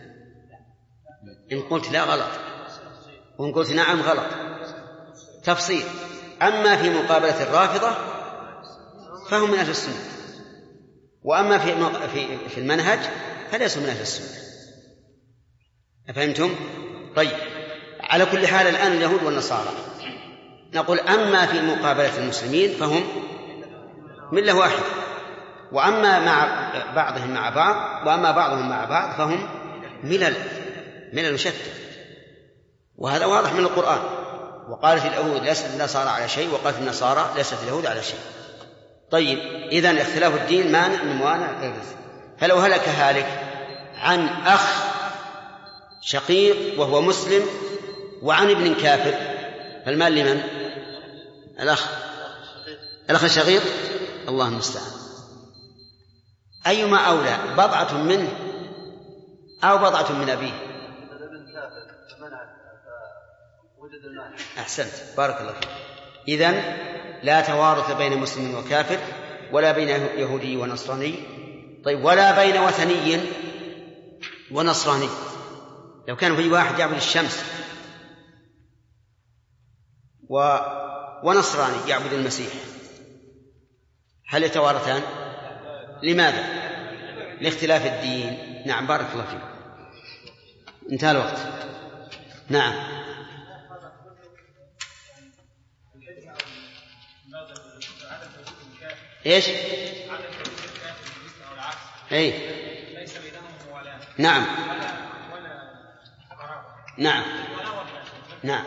إن قلت لا غلط، وإن قلت نعم غلط، تفصيل. أما في مقابلة الرافضة فهم من أهل السنة، وأما في في المنهج فليسوا من أهل السنة. أفهمتم؟ طيب، على كل حال الآن اليهود والنصارى نقول أما في مقابلة المسلمين فهم ملة واحدة، وأما مع بعضهم مع بعض وأما بعضهم مع بعض فهم ملل ملل شتى، وهذا واضح من القرآن. وقالت اليهود ليست النصارى على شيء وقالت النصارى ليست اليهود على شيء. طيب، إذن اختلاف الدين مانع من موانع الرزق. فلو هلك هالك عن أخ شقيق وهو مسلم وعن ابن كافر فالمال لمن؟ الأخ الأخ الشقيق، الله المستعان. أيما أولى، بضعة منه أو بضعة من أبيه؟ أحسنت، بارك الله فيك. إذن لا توارث بين مسلم وكافر، ولا بين يهودي ونصراني، طيب، ولا بين وثني ونصراني. لو كان في واحد يعبد الشمس و... ونصراني يعبد المسيح، هل يتوارثان؟ لماذا؟ لاختلاف الدين. نعم، بارك الله فيك. انتهى الوقت. نعم. ايش؟ اي نعم نعم نعم.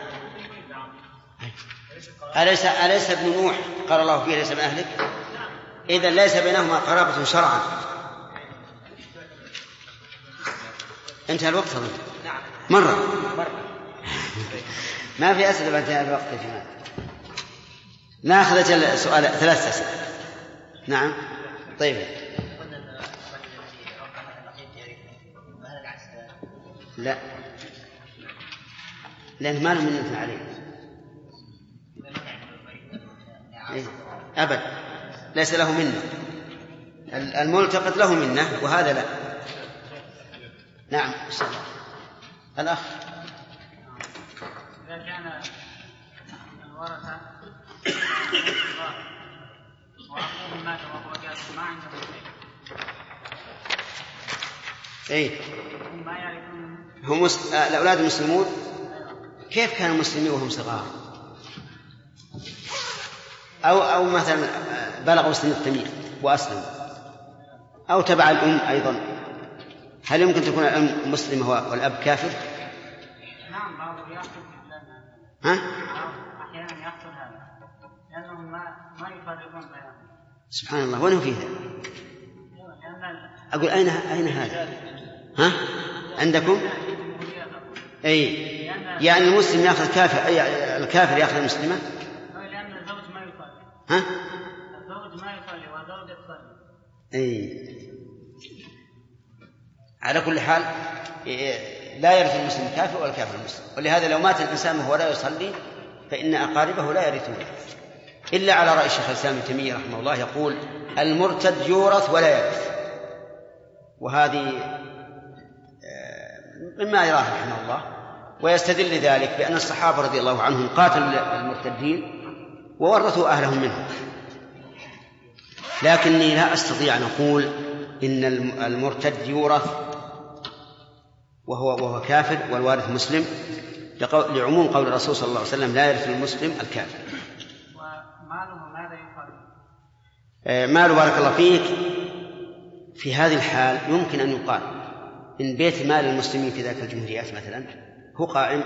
أليس أليس ابن نوح قال الله فيه ليس من أهلك؟ إذا ليس بينهما قرابة شرعا. انتهى الوقت هذا مرة ما في أسئلة بعد انتهاء الوقت يا جماعة. نأخذ سؤال ثلاث أسئلة. نعم، طيب. لا، لأن ما له منة عليه أبدا، ليس له منة. الملتقط له منة وهذا لا. نعم، الأخ. إذا كان الورثة وأخوهم مات وهو كافر ما عنده شيء. اي هم ما يعرفون. هم مس... آه الاولاد المسلمون كيف كانوا مسلمين وهم صغار؟ او او مثلا بلغوا سن التمييز واسلموا، او تبع الام ايضا. هل يمكن تكون الام مسلمه والاب كافر؟ نعم بعضهم يقتل. ها؟ احيانا يقتل هذا لانهم ما ما يفرقون بينهم. سبحان الله. وين هو فيه؟ اقول اين اين هذا؟ ها؟ عندكم؟ اي يعني المسلم ياخذ كافر، اي الكافر ياخذ المسلمه؟ لان الزوج ما يصلي. ها؟ الزوج ما يصلي والزوجة تصلي. اي على كل حال لا يرث المسلم الكافر ولا الكافر المسلم، ولهذا لو مات الانسان وهو لا يصلي فان اقاربه لا يرثون، الا على راي الشيخ الاسلام ابن تيميه رحمه الله يقول المرتد يورث ولا يرث، وهذه مما يراه رحمه الله، ويستدل ذلك بأن الصحابة رضي الله عنهم قاتلوا المرتدين وورثوا أهلهم منهم. لكني لا أستطيع أن أقول إن المرتد يورث وهو, وهو كافر والوارث مسلم، لعموم قول الرسول صلى الله عليه وسلم لا يرث المسلم الكافر. وماله ماذا يفعل؟ ماله بارك الله فيك. في هذه الحال يمكن أن يقال إن بيت مال المسلمين في ذاك الجمهوريات مثلا هو قائم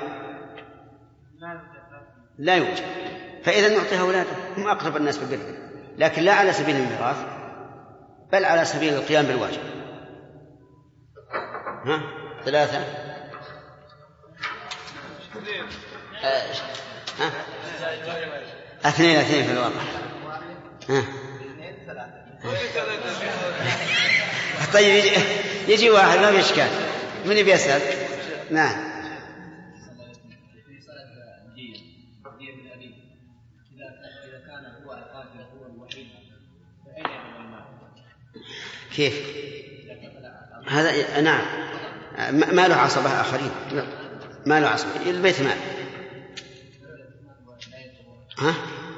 لا يوجد، فإذا نعطيها أولاده، هم أقرب الناس بالبر، لكن لا على سبيل الميراث بل على سبيل القيام بالواجب. ها؟ ثلاثة أه. ها؟ اثنين اثنين في الواقع. ها؟ طيب يجي, يجي واحد ما في إشكال. من يبي يسأل؟ نعم. كيف؟ هذا نعم ما له عصبة آخرين، ما له عصبة، البيت مال. ها؟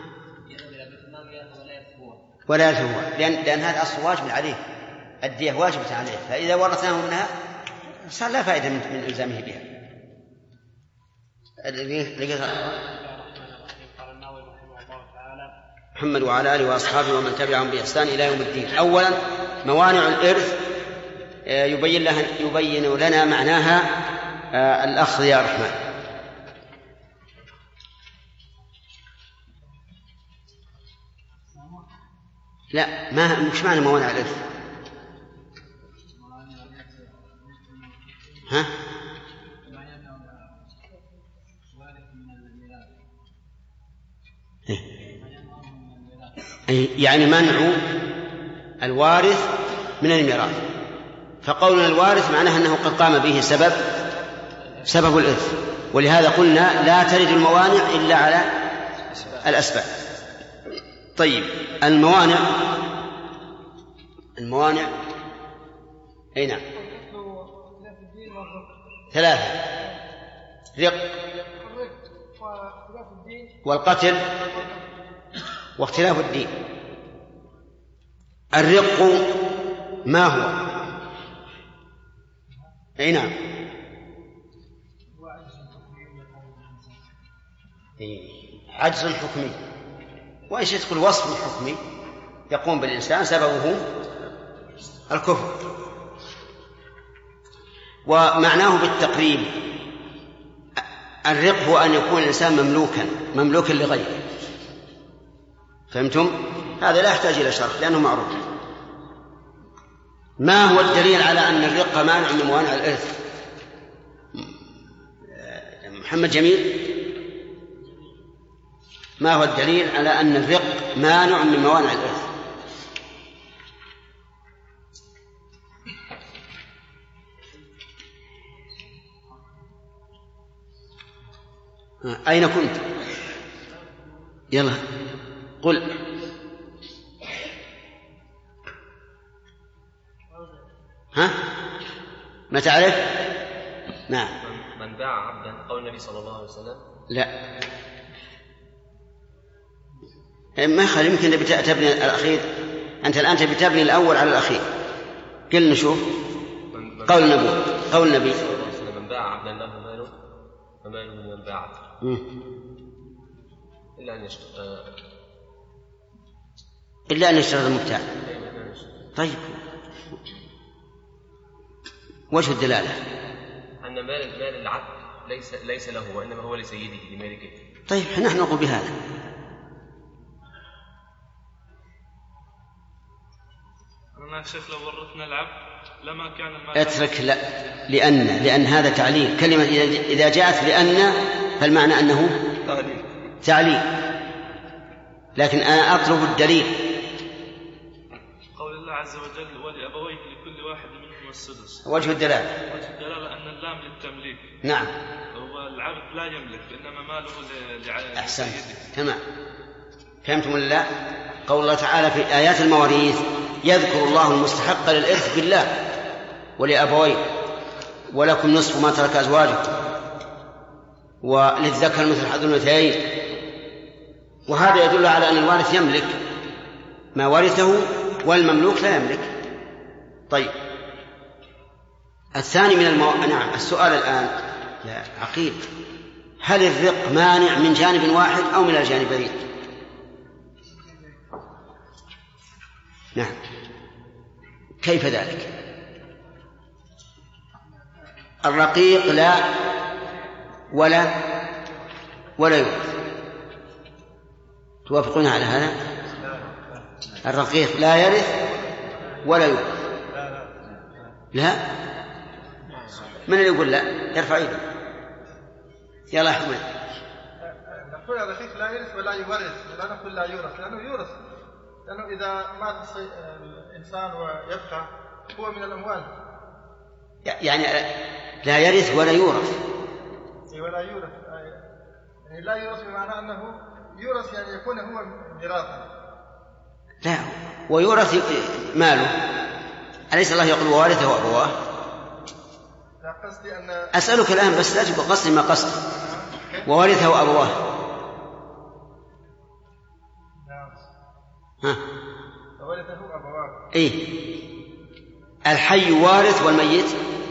ولا يتهوى، لأن, لأن هذا أصل واجب عليه، الدية واجبة عليه، فإذا ورثناه منها صار لا فائدة من, من إلزامه بها. محمد وعلى آله وأصحابه ومن تبعهم بإحسان إلى يوم الدين. أولا موانع الإرث يبين, لها يبين لنا معناها الأخ يا رحمن. لا ما مش معنى موانع الإرث. ها؟ يعني منع الوارث من الميراث، فقولنا الوارث معناه أنه قد قام به سبب سبب الإرث، ولهذا قلنا لا ترد الموانع إلا على الأسباب. طيب الموانع الموانع أي نعم ثلاثة: رق والقتل واختلاف الدين. الرق ما هو؟ أي نعم عجز حكمي، وإيش يدخل وصف حكمي يقوم بالإنسان سببه الكفر، ومعناه بالتقريب الرق هو أن يكون الإنسان مملوكا مملوكا لغيره. فهمتم؟ هذا لا يحتاج إلى شرح لأنه معروف. ما هو الدليل على أن الرق مانع من موانع الإرث؟ محمد جميل، ما هو الدليل على أن الرق مانع من موانع الإرث؟ أين كنت؟ يلا قل. ها؟ ما تعرف؟ نعم. من باع عبدا قول النبي صلى الله عليه وسلم. لا ما خلي يمكن تبني الأخير أنت الآن تبي تبني الأول على الأخير. قل نشوف قول النبي قول النبي من باع عبدا له ماله فماله من باع إلا أن يشترط إلا أن يشترط المبتاع. طيب وجه الدلالة أن مال مال العبد ليس ليس له وإنما هو لسيده لمالكه. طيب نحن نقول بهذا. أنا شيخ لو ورثنا العبد لما كان المال اترك لا لأن لأن هذا تعليل. كلمة إذا جاءت لأن فالمعنى أنه تعليل تعليل، لكن أنا أطلب الدليل. قول الله عز وجل ولأبويه لكل واحد منهم السدس. وجه الدلالة وجه الدلالة أن اللام للتمليك. نعم. هو العبد لا يملك إنما ماله لسيده. أحسن تمام. فهمتم ولا؟ قول الله تعالى في آيات المواريث يذكر الله المستحق للإرث بالله ولأبويه ولكم نصف ما ترك أزواجكم وللذكر مثل حظ الأنثيين، وهذا يدل على أن الوارث يملك ما ورثه والمملوك لا يملك. طيب الثاني من المو... نعم السؤال الآن يا عقيل، هل الرق مانع من جانب واحد أو من الجانبين؟ نعم. كيف ذلك؟ الرقيق لا ولا ولا يورث. توافقون على هذا؟ الرقيق لا يرث ولا يورث. لا. من اللي يقول لا؟ يرفع يده. يلا أحمد. نقول الرقيق لا يرث ولا يورث، لا نقول لا يورث لأنه يورث، لأنه إذا مات الإنسان ويبقى هو من الأموال. يعني لا يرث ولا يورث. ولا يورث يعني لا يورث بمعنى أنه يورث يعني يكون هو ميراثا. لا ويورث ماله. أليس الله يقول ووارثه أبواه؟ لا قصدي أن أسألك الآن بس لا تبقى قصدي ما قصدي. ووارثه أبواه. ها. وورثه أبواه. إيه الحي وارث والميت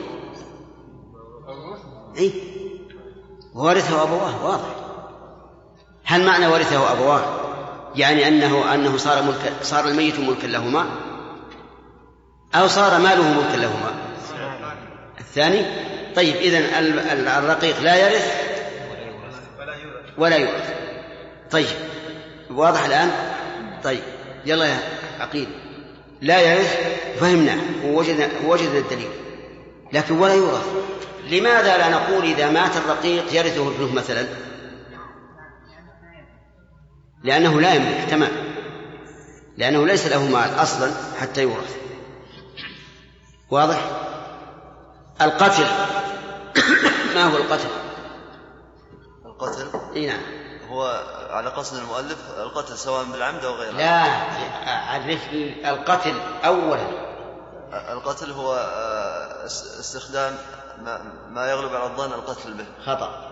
إيه وارثه أبواه واضح. هل معنى ورثه أبواه يعني أنه أنه صار ملك صار الميت ملكا لهما أو صار ماله ملكا لهما؟ الثاني. طيب إذن الرقيق لا يرث ولا يورث. طيب واضح الآن. طيب يلا يا عقيل. لا يرث فهمنا ووجدنا وجدنا الدليل، لكن ولا يورث. لماذا لا نقول إذا مات الرقيق يرثه ابنه مثلا؟ لأنه لا يملك. تمام. لأنه ليس له مال أصلا حتى يورث. واضح. القتل ما هو القتل؟ القتل اي نعم هو على قصد المؤلف القتل سواء بالعمد أو غيره. لا عرف لي القتل أولا. القتل هو استخدام ما يغلب على الظن القتل به. خطأ.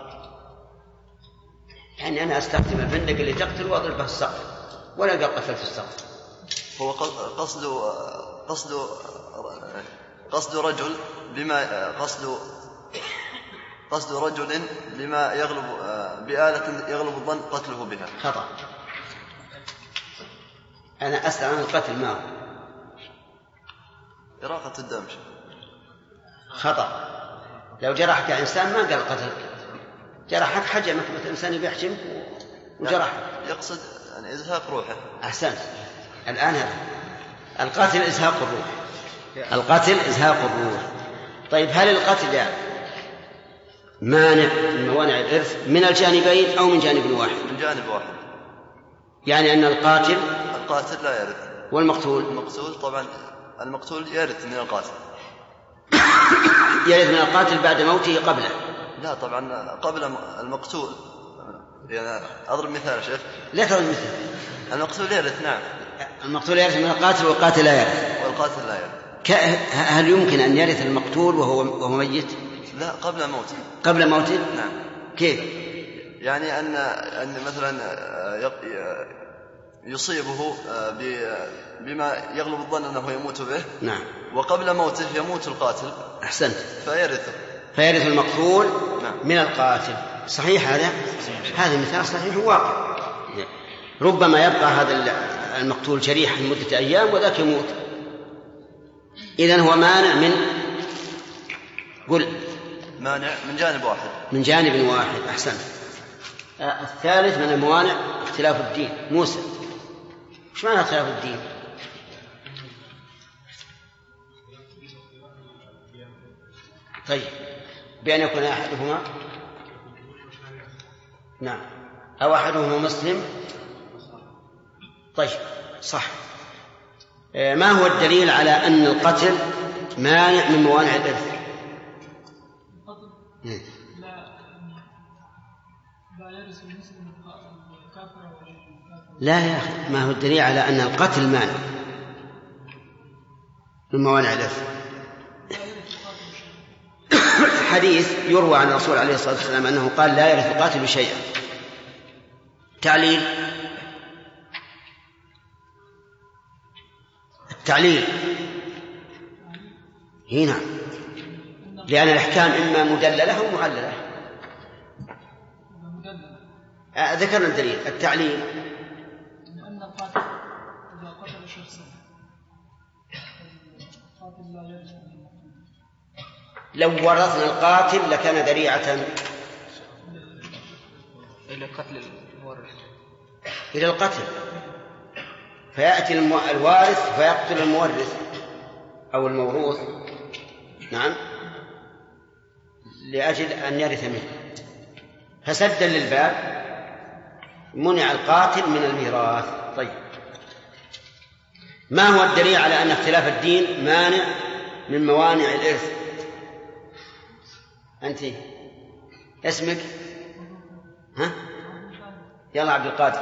يعني أنا أستخدم الفندق اللي تقتل وأضربه السقف ولا ألقى قتل في السقف. هو قصد قصد قصد رجل بما قصد قصد رجل بما يغلب بآلة يغلب الظن قتله بها. خطأ. أنا أسأل عن القتل ما هو؟ إراقة الدم. خطأ. لو جرحك إنسان ما قال قتل، جرحك حجمك مثل إنسان يحجمك وجرحك. يقصد يعني إزهاق روحه. أحسنت. الآن هذا القتل إزهاق الروح. القتل إزهاق الروح. طيب هل القتل يعني مانع من موانع الإرث من الجانبين أو من جانب واحد؟ من جانب واحد. يعني أن القاتل القاتل لا يرث والمقتول المقتول طبعا المقتول يرث من القاتل. يرث من القاتل بعد موته قبله؟ لا طبعا قبل المقتول. يعني أضرب مثال شيخ. لا تضرب مثال. المقتول يرث. نعم المقتول يرث من القاتل والقاتل لا يرث. والقاتل لا يرث. هل يمكن أن يرث المقتول وهو وهو ميت؟ لا قبل موته. قبل موته؟ نعم. كيف؟ يعني أن أن مثلا يصيبه بما يغلب الظن أنه يموت به. نعم. وقبل موته يموت القاتل. أحسنت. فيرثه. فيرث المقتول. نعم. من القاتل. صحيح هذا؟ هذا مثال صحيح واقع. ربما يبقى هذا المقتول جريحا لمدة أيام وذاك يموت. إذن هو مانع من قل مانع من جانب واحد. من جانب واحد. أحسنت. الثالث من الموانع اختلاف الدين. موسى، ايش معنى اختلاف الدين؟ طيب، بأن يكون أحدهما نعم أو أحدهما مسلم. طيب صح. ما هو الدليل على أن القتل مانع من موانع الإرث؟ لا يا أخي، ما هو الدليل على أن القتل مانع من موانع الإرث؟ حديث يروى عن الرسول عليه الصلاة والسلام أنه قال لا يرث القاتل شيئا. تعليل التعليل هنا لأن الأحكام إما مدللة أو معللة. ذكرنا الدليل. التعليل لأن القاتل إذا قتل شخصا القاتل لا يرث. لو ورثنا القاتل لكان ذريعة إلى قتل المورث، إلى القتل، فيأتي الوارث فيقتل المورث أو الموروث. نعم، لأجل أن يرث منه، فسدا للباب منع القاتل من الميراث. طيب، ما هو الدليل على أن اختلاف الدين مانع من موانع الإرث؟ أنت اسمك؟ ها؟ يلا عبد القادر.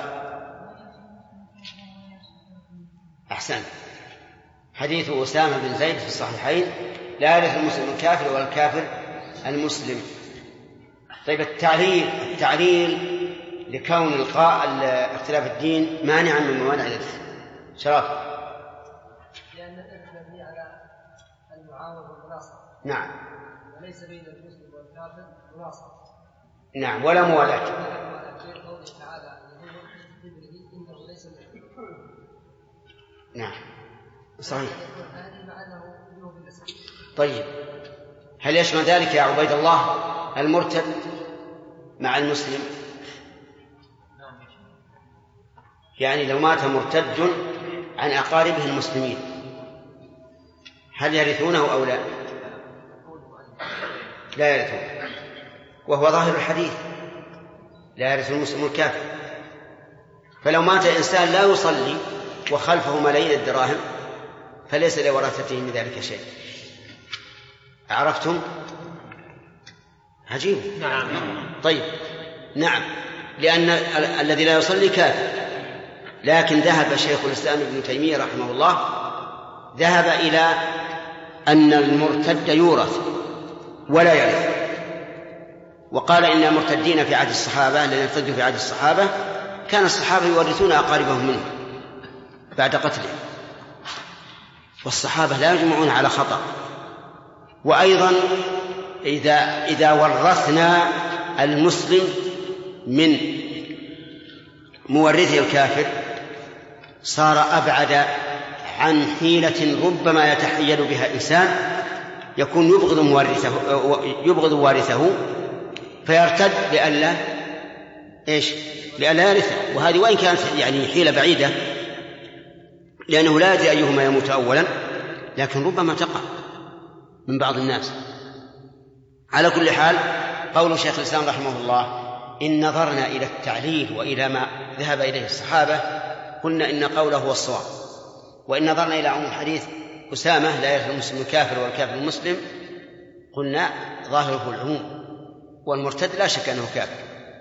أحسن. حديث أسامة بن زيد في الصحيحين لا يرث المسلم الكافر ولا الكافر المسلم. طيب، التعليل التعليل لكون القاء اختلاف الدين مانعا من موانع الإرث. شرف. لأن الإرث مبني على المعاوضة والمناصرة. نعم. وليس بين المسلم والكافر مناصرة. نعم، ولا موالاة. قوله تعالى إنه ليس مسلم. نعم صحيح. هذه مع أنه ابنه بالنسبة. طيب، هل يشمل ذلك يا عبيد الله المرتد مع المسلم؟ يعني لو مات مرتد عن أقاربه المسلمين هل يرثونه أو لا؟ لا يرثونه، وهو ظاهر الحديث لا يرث المسلم الكافر. فلو مات إنسان لا يصلي وخلفه ملايين الدراهم فليس لورثته من ذلك شيء. عرفتم؟ عجيب. نعم. طيب، نعم، لأن الذي لا يصلي كافر. لكن ذهب شيخ الإسلام ابن تيمية رحمه الله ذهب إلى أن المرتد يورث ولا يرث، وقال إن المرتدين في عهد الصحابة الذين ارتدوا في عهد الصحابة كان الصحابة يورثون أقاربهم منه بعد قتله، والصحابة لا يجمعون على خطأ. وأيضا إذا إذا ورثنا المسلم من مورثه الكافر صار أبعد عن حيلة ربما يتحيل بها إنسان يكون يبغض مورثه يبغض وارثه فيرتد لئلا إيش لئلا يرثه. وهذه وإن كانت يعني حيلة بعيدة لأنه لا يدري أيهما يموت أولا، لكن ربما تقع من بعض الناس. على كل حال، قول شيخ الإسلام رحمه الله إن نظرنا إلى التعليل وإلى ما ذهب إليه الصحابة قلنا إن قوله هو الصواب، وإن نظرنا إلى عموم حديث أسامة لا يرث المسلم الكافر والكافر المسلم قلنا ظاهره العموم، والمرتد لا شك أنه كافر.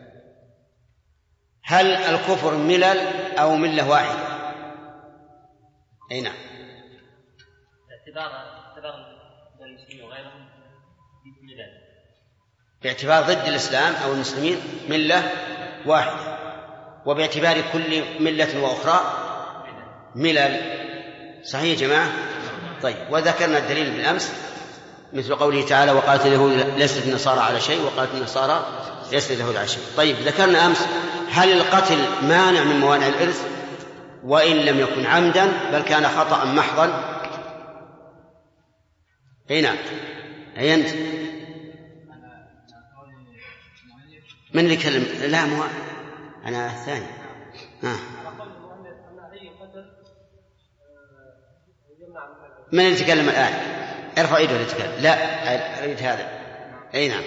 هل الكفر ملل أو ملة واحدة؟ أي نعم. باعتبار باعتبار المسلمين وغيرهم في ذلك، باعتبار ضد الإسلام أو المسلمين ملة واحدة. وباعتبار كل ملة وأخرى ملل. صحيح يا جماعة؟ طيب، وذكرنا الدليل بالأمس مثل قوله تعالى وقالت اليهود ليست النصارى على شيء وقالت النصارى ليست اليهود على شيء. طيب، ذكرنا أمس هل القتل مانع من موانع الإرث وإن لم يكن عمدا بل كان خطأ محضا؟ أي نعم. أي أنت من اللي يكلم؟ لا مو أنا الثاني. آه. من اللي يتكلم الآن؟ ارفع ايده اللي يتكلم. لا أريد هذا. أي نعم.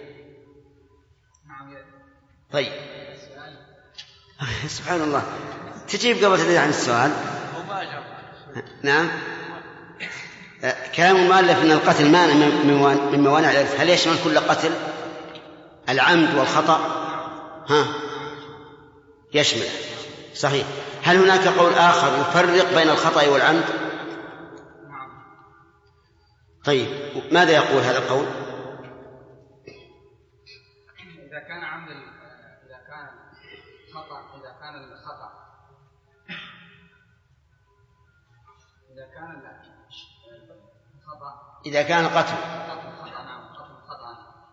طيب. سبحان الله، تجيب قبل تدري عن السؤال. نعم. كلام المؤلف أن القتل مانع من موانع الإرث، هل يشمل كل قتل؟ العمد والخطأ ها يشمل. صحيح. هل هناك قول آخر يفرق بين الخطأ والعمد؟ طيب، ماذا يقول هذا القول؟ إذا كان عمد إذا كان خطأ إذا كان الخطأ إذا كان الخطأ إذا كان القتل خطأ نعم قتل خطأ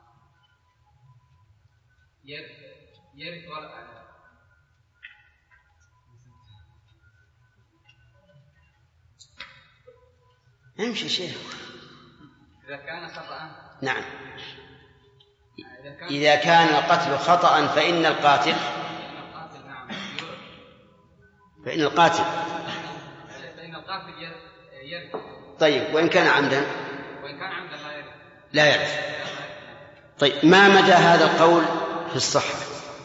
يرث ولا امشي شيخ. إذا كان خطأ نعم. إذا كان القتل خطأ فإن القاتل فإن القاتل فإن القاتل يرث. طيب، وإن كان عمدا وإن كان عمدا لا يرث. لا يرث. طيب، ما مدى هذا القول في الصحة؟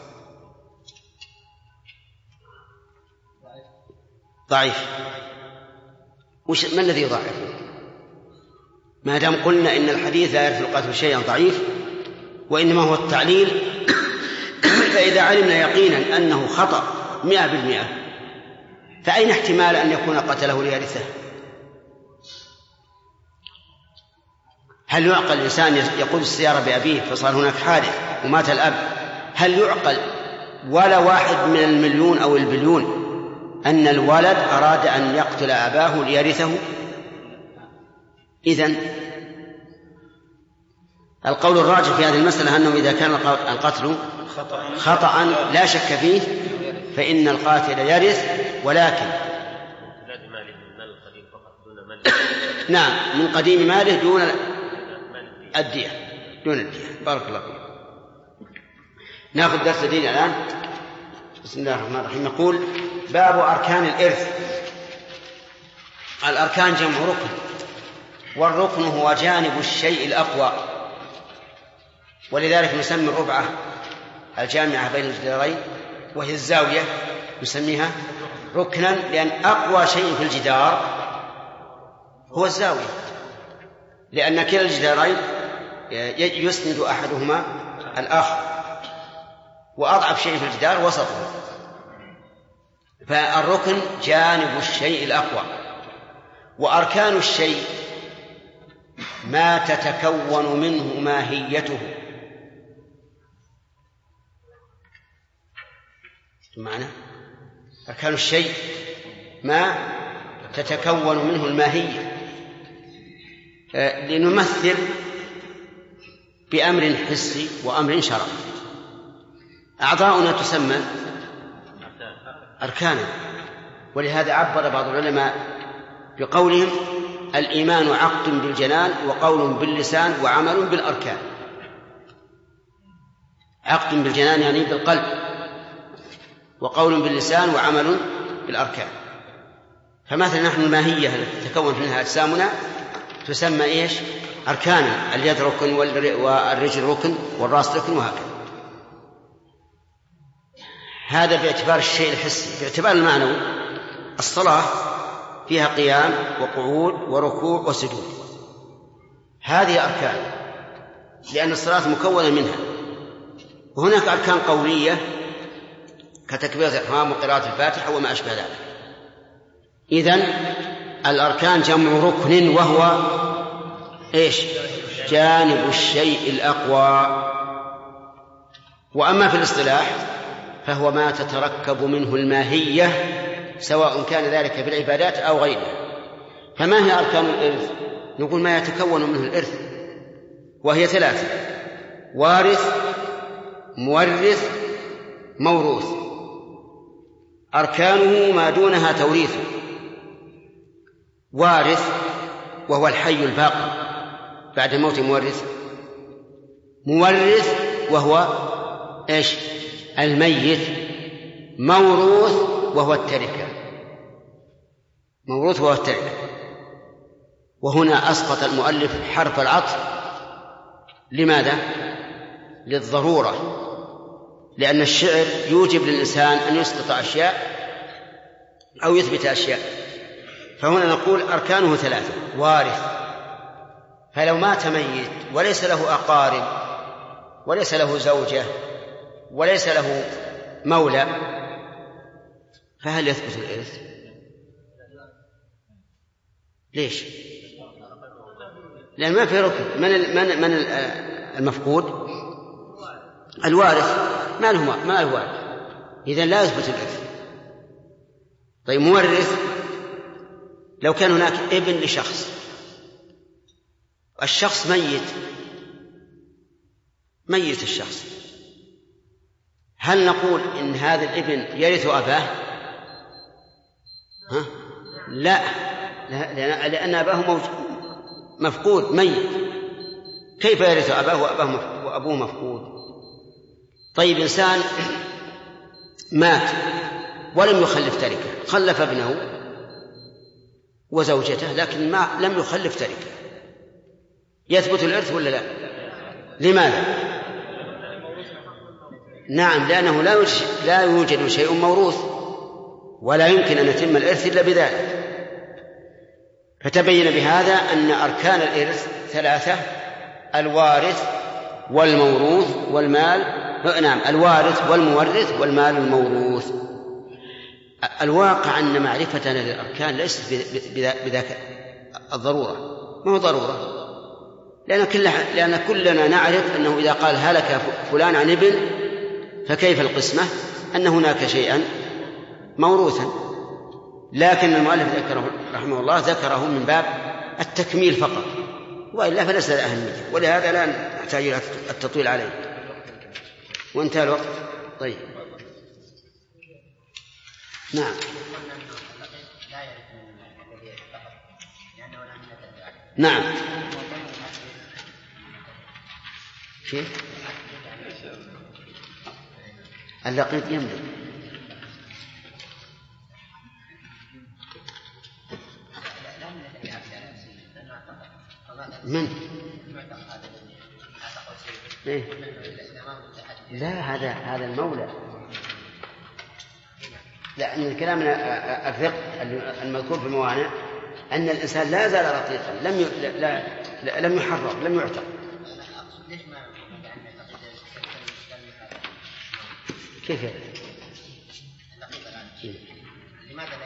ضعيف. وش ما الذي يضعفه؟ ما دام قلنا إن الحديث لا يرث القاتل شيئا ضعيف وإنما هو التعليل، فإذا علمنا يقينا أنه خطأ مئة بالمئة فأين احتمال أن يكون قتله ليرثه؟ هل يعقل الإنسان يقود السيارة بأبيه فصار هناك حادث ومات الأب، هل يعقل ولا واحد من المليون أو البليون أن الولد أراد أن يقتل أباه ليرثه؟ إذن القول الراجح في هذه المسألة أنه إذا كان القتل خطأ لا شك فيه فإن القاتل يرث، ولكن نعم من قديم ماله دون الدية دون الدية. بارك الله فيك. نأخذ درس الدين الآن. بسم الله الرحمن الرحيم. نقول باب أركان الإرث. الأركان جمع ركن، والركن هو جانب الشيء الأقوى، ولذلك نسمي الربعة الجامعة بين الجدارين وهي الزاوية نسميها ركنا، لأن أقوى شيء في الجدار هو الزاوية، لأن كلا الجدارين يسند أحدهما الآخر، وأضعف شيء في الجدار وسطه. فالركن جانب الشيء الأقوى، وأركان الشيء ما تتكون منه ماهيته. معنى أركان الشيء ما تتكون منه الماهية. لنمثل بأمر حسي وأمر شرعي. أعضاؤنا تسمى أركانا، ولهذا عبر بعض العلماء بقولهم الإيمان عقد بالجنان وقول باللسان وعمل بالأركان. عقد بالجنان يعني بالقلب، وقول باللسان وعمل بالأركان. فمثلا نحن الماهية التي تتكون منها أجسامنا تسمى إيش؟ أركانا. اليد ركن والرجل ركن والرأس ركن وهكذا. هذا باعتبار الشيء الحسي. باعتبار المعنوي الصلاة فيها قيام وقعود وركوع وسجود، هذه أركان لأن الصلاة مكونة منها. وهناك أركان قولية كتكبيرة الإحرام وقراءة الفاتحة وما أشبه ذلك. إذن الأركان جمع ركن، وهو إيش؟ جانب الشيء الأقوى. وأما في الاصطلاح فهو ما تتركب منه الماهية سواء كان ذلك في العبادات أو غيرها. فما هي أركان الإرث؟ نقول ما يتكون منه الإرث، وهي ثلاثة: وارث، مورث، موروث. أركانه ما دونها توريث. وارث وهو الحي الباقي بعد موت مورث. مورث وهو إيش؟ الميت. موروث وهو التركة. موروث وهو التركة. وهنا أسقط المؤلف حرف العطف. لماذا؟ للضرورة، لأن الشعر يوجب للإنسان أن يسقط أشياء أو يثبت أشياء. فهنا نقول أركانه ثلاثة: وارث، فلو مات ميت وليس له أقارب وليس له زوجة وليس له مولى، فهل يثبت الإرث؟ ليش؟ لأن ما في ركن. من من من المفقود؟ الوارث. ما له ما الوارث، إذن لا يثبت الإرث. طيب مورث، لو كان هناك ابن لشخص، الشخص ميت ميت الشخص، هل نقول إن هذا الابن يرث أباه؟ ها؟ لا، لأن أباه مفقود ميت، كيف يرث أباه وأبوه مفقود؟ طيب إنسان مات ولم يخلف تركة، خلف ابنه وزوجته لكن ما لم يخلف تركة، يثبت الإرث ولا لا؟ لماذا؟ نعم، لأنه لا يوجد, لا يوجد شيء موروث، ولا يمكن أن يتم الإرث إلا بذلك. فتبين بهذا أن أركان الإرث ثلاثة: الوارث والموروث والمال. نعم، الوارث والمورث والمال الموروث. الواقع أن معرفتنا للأركان ليست بذاك الضرورة، ما هو ضرورة، لأن, كل لأن كلنا نعرف أنه إذا قال هلك فلان عن ابن فكيف القسمة؟ أن هناك شيئا موروثا، لكن المؤلف ذكره رحمه الله ذكره من باب التكميل فقط، وإلا فليس له أهمية، ولهذا لا نحتاج إلى التطويل عليه. وانتهى الوقت. طيب نعم نعم كيف اللقيط يملك من إيه؟ لا، هذا هذا المولى. لا، من الكلام الفقه المذكور في الموانع أن الإنسان لا زال رقيقا، لم ي... لا... لا... لم يحرر، لم يعتق. كيف يعني؟ لماذا لا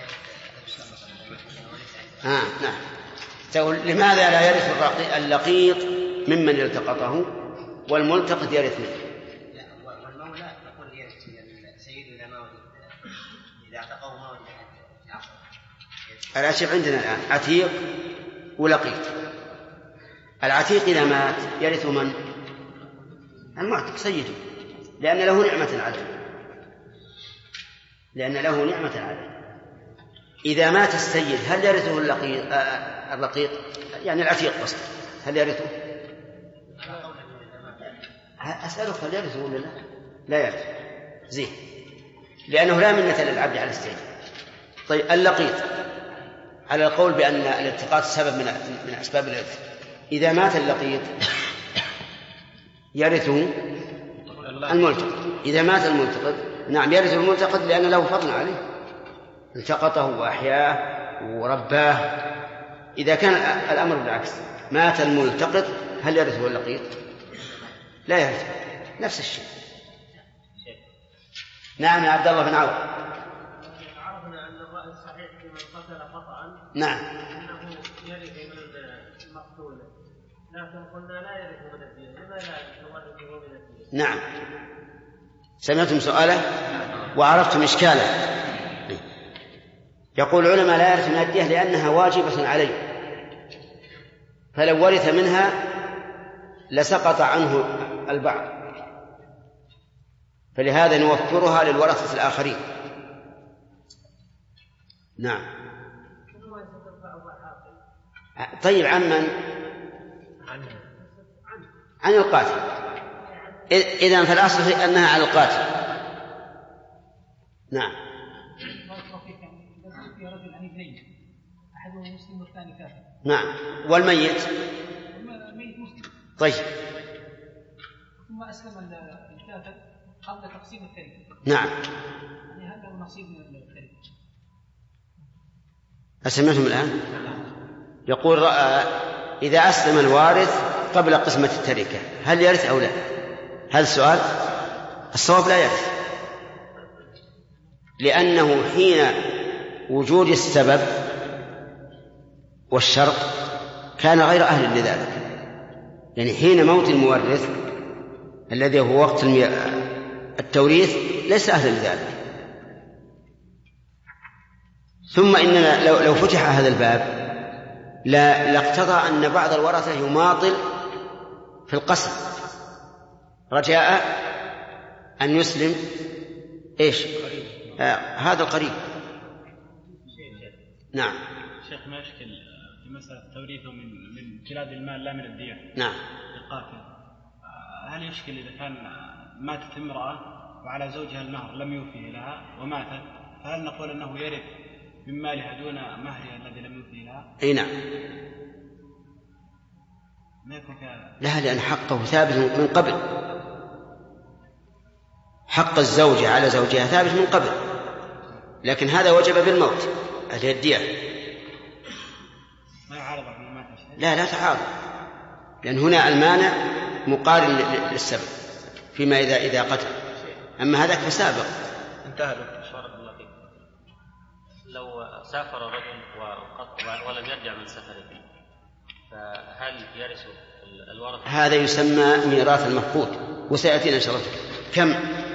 آه نعم تقول لماذا لا يرث اللقيط ممن التقطه والملتقط يرث منه؟ لا، والمولى يقول يرث سيد إذا ما وجد، إذا اعتقه ما وجد. العشيق عندنا الآن عتيق ولقيط. العتيق إذا مات يرث من؟ المعتق سيده، لأن له نعمة عليه، لأن له نعمة عليه. إذا مات السيد هل يرثه اللقيط؟ آه اللقيط يعني العتيق قصد، هل يرثه؟ أسألك هل يرثه ولا لا؟ لا يرثه. زين، لأنه لا منة للعبد على السيد. طيب اللقيط على القول بأن الالتقاط سبب من من أسباب الإرث، إذا مات اللقيط يرثه الملتقط. إذا مات الملتقط نعم يرث الملتقط لأن له فضل عليه، التقطه وأحياه ورباه. إذا كان الأمر بالعكس، مات الملتقط هل يرثه اللقيط؟ لا يرثه، نفس الشيء. نعم يا عبد الله بن عوف. عرفنا أن الرأي الصحيح في من قتل خطأ نعم أنه يرث من المقتول، لكن قلنا لا يرث من الدين، لما لا يرث من الدين؟ نعم سمعتم سؤاله وعرفتم إشكاله. يقول العلماء لا يرث من الدية لأنها واجبة عليه، فلو ورث منها لسقط عنه البعض، فلهذا نوفرها للورثة الآخرين. نعم. طيب عمن عن القاتل، إذن فالأصل أنها على القاتل. نعم. نعم. والميت طيب ثم أسلم الكافر قبل تقسيم التركة. نعم. يعني هذا هو نصيب من التركة. أسمعتم الآن؟ يقول رأى إذا أسلم الوارث قبل قسمة التركة هل يرث أو لا؟ هذا السؤال. الصواب لا يرث، لأنه حين وجود السبب والشرط كان غير أهل لذلك. يعني حين موت المورث الذي هو وقت التوريث ليس أهل لذلك. ثم إننا لو, لو فتح هذا الباب لا لاقتضى أن بعض الورثة يماطل في القسم رجاء أن يسلم إيش آه هذا القريب. نعم. شيخ ما يشكل في مسألة توريثه من من امتلاك المال لا من الدية. نعم. القاتل هل يشكل إذا كان ماتت امرأة وعلى زوجها المهر لم يوفيه لها وماتت، فهل نقول أنه يرث من مالها دون مهرها الذي لم يوفيه لها؟ أي نعم. ما يكون كذا. لا، لأن حقه ثابت من قبل. حق الزوجة على زوجها ثابت من قبل، لكن هذا وجب بالموت هذه الدية. ما يعارض من مات. لا لا تعارض، لأن هنا المانع مقارن للسبب فيما إذا إذا قتل، أما هذاك فسابق. انتهى بارك الله فيك. لو سافر رجل ولم يرجع من سفره فهل يرث الورثة؟ هذا يسمى ميراث المفقود وسيأتينا إن شاء الله. كم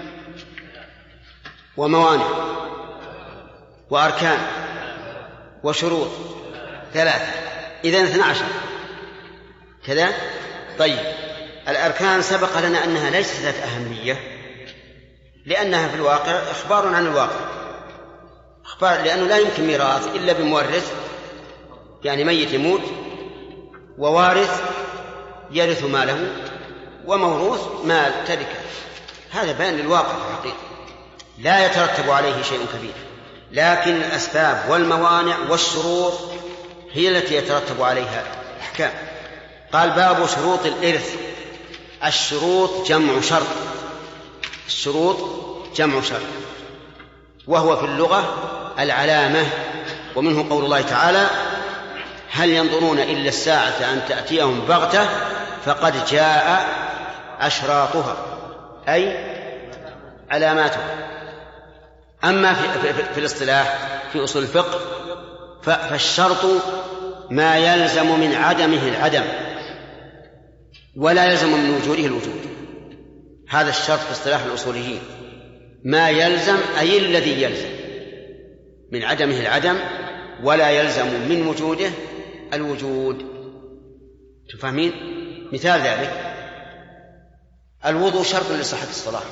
وموانع وأركان وشروط ثلاثة، إذن اثنى عشر كذا. طيب الأركان سبق لنا أنها ليست ذات أهمية، لأنها في الواقع إخبار عن الواقع، إخبار لأنه لا يمكن ميراث إلا بمورث، يعني ميت يموت ووارث يرث ماله وموروث مال تركه. هذا بيان للواقع في الحقيقة، لا يترتب عليه شيء كبير، لكن الأسباب والموانع والشروط هي التي يترتب عليها أحكام. قال باب شروط الإرث. الشروط جمع شرط، الشروط جمع شرط، وهو في اللغة العلامة، ومنه قول الله تعالى هل ينظرون إلا الساعة أن تأتيهم بغتة فقد جاء أشراطها، أي علاماتها. أما في, في, في الاصطلاح في أصول الفقه فالشرط ما يلزم من عدمه العدم ولا يلزم من وجوده الوجود. هذا الشرط في اصطلاح الأصوليين، ما يلزم أي الذي يلزم من عدمه العدم ولا يلزم من وجوده الوجود. تفهمين؟ مثال ذلك الوضوء شرط لصحة الصلاة،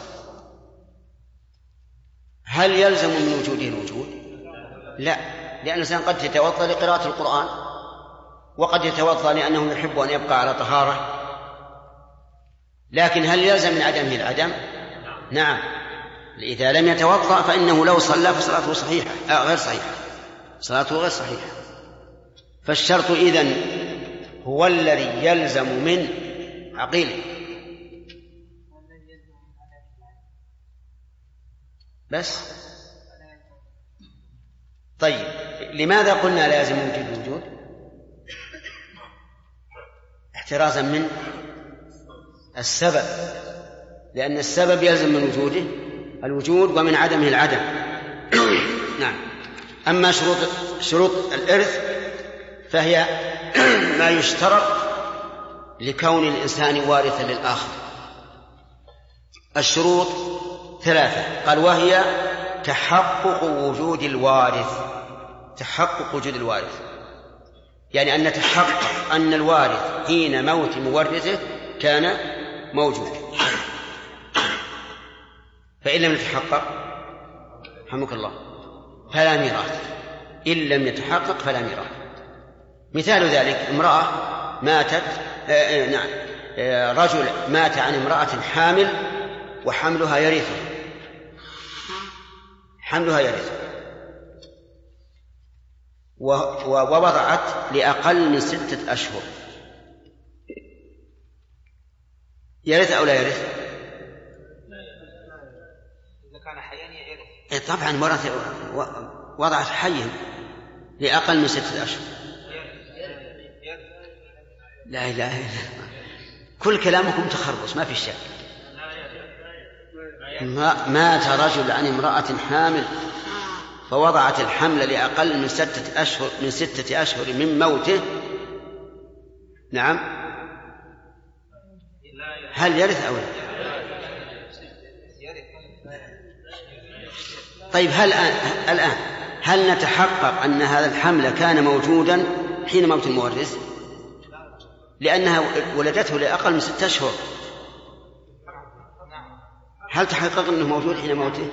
هل يلزم من وجوده الوجود؟ لا، لأن الإنسان قد يتوضأ لقراءة القرآن وقد يتوضأ لأنه يحب أن يبقى على طهارة، لكن هل يلزم من عدمه العدم؟ نعم. إذا لم يتوضأ فإنه لو صلى فصلاته صحيحة آه غير صحيحة، صلاته غير صحيحة. فالشرط إذن هو الذي يلزم من عقيل. بس طيب لماذا قلنا لازم وجود الوجود؟ احترازا من السبب، لأن السبب يلزم من وجوده الوجود ومن عدمه العدم. نعم. أما شروط شروط الإرث فهي ما يشترط لكون الإنسان وارثا للآخر. الشروط ثلاثة. قال وهي تحقق وجود الوارث. تحقق وجود الوارث يعني أن نتحقق أن الوارث حين موت مورثه كان موجود. فإن لم يتحقق رحمك الله فلا ميراث. إن لم يتحقق فلا ميراث. مثال ذلك امرأة ماتت آه نعم آه رجل مات عن امرأة حامل وحملها يرثه. حملها يرثه ووضعت لأقل من ستة أشهر. يرث أو لا يرث؟ إذا كان حيا يرث. طبعا ورث وضعت حيا لأقل من ستة أشهر. لا إله إلا الله. كل كلامكم تخربص ما في شك. مات رجل عن امرأة حامل فوضعت الحمل لأقل من ستة أشهر من ستة أشهر من موته. نعم هل يرث أو لا؟ طيب هل الآن هل نتحقق أن هذا الحمل كان موجودا حين موت المورث لأنها ولدته لأقل من ستة أشهر؟ هل تحقق أنه موجود حين موته؟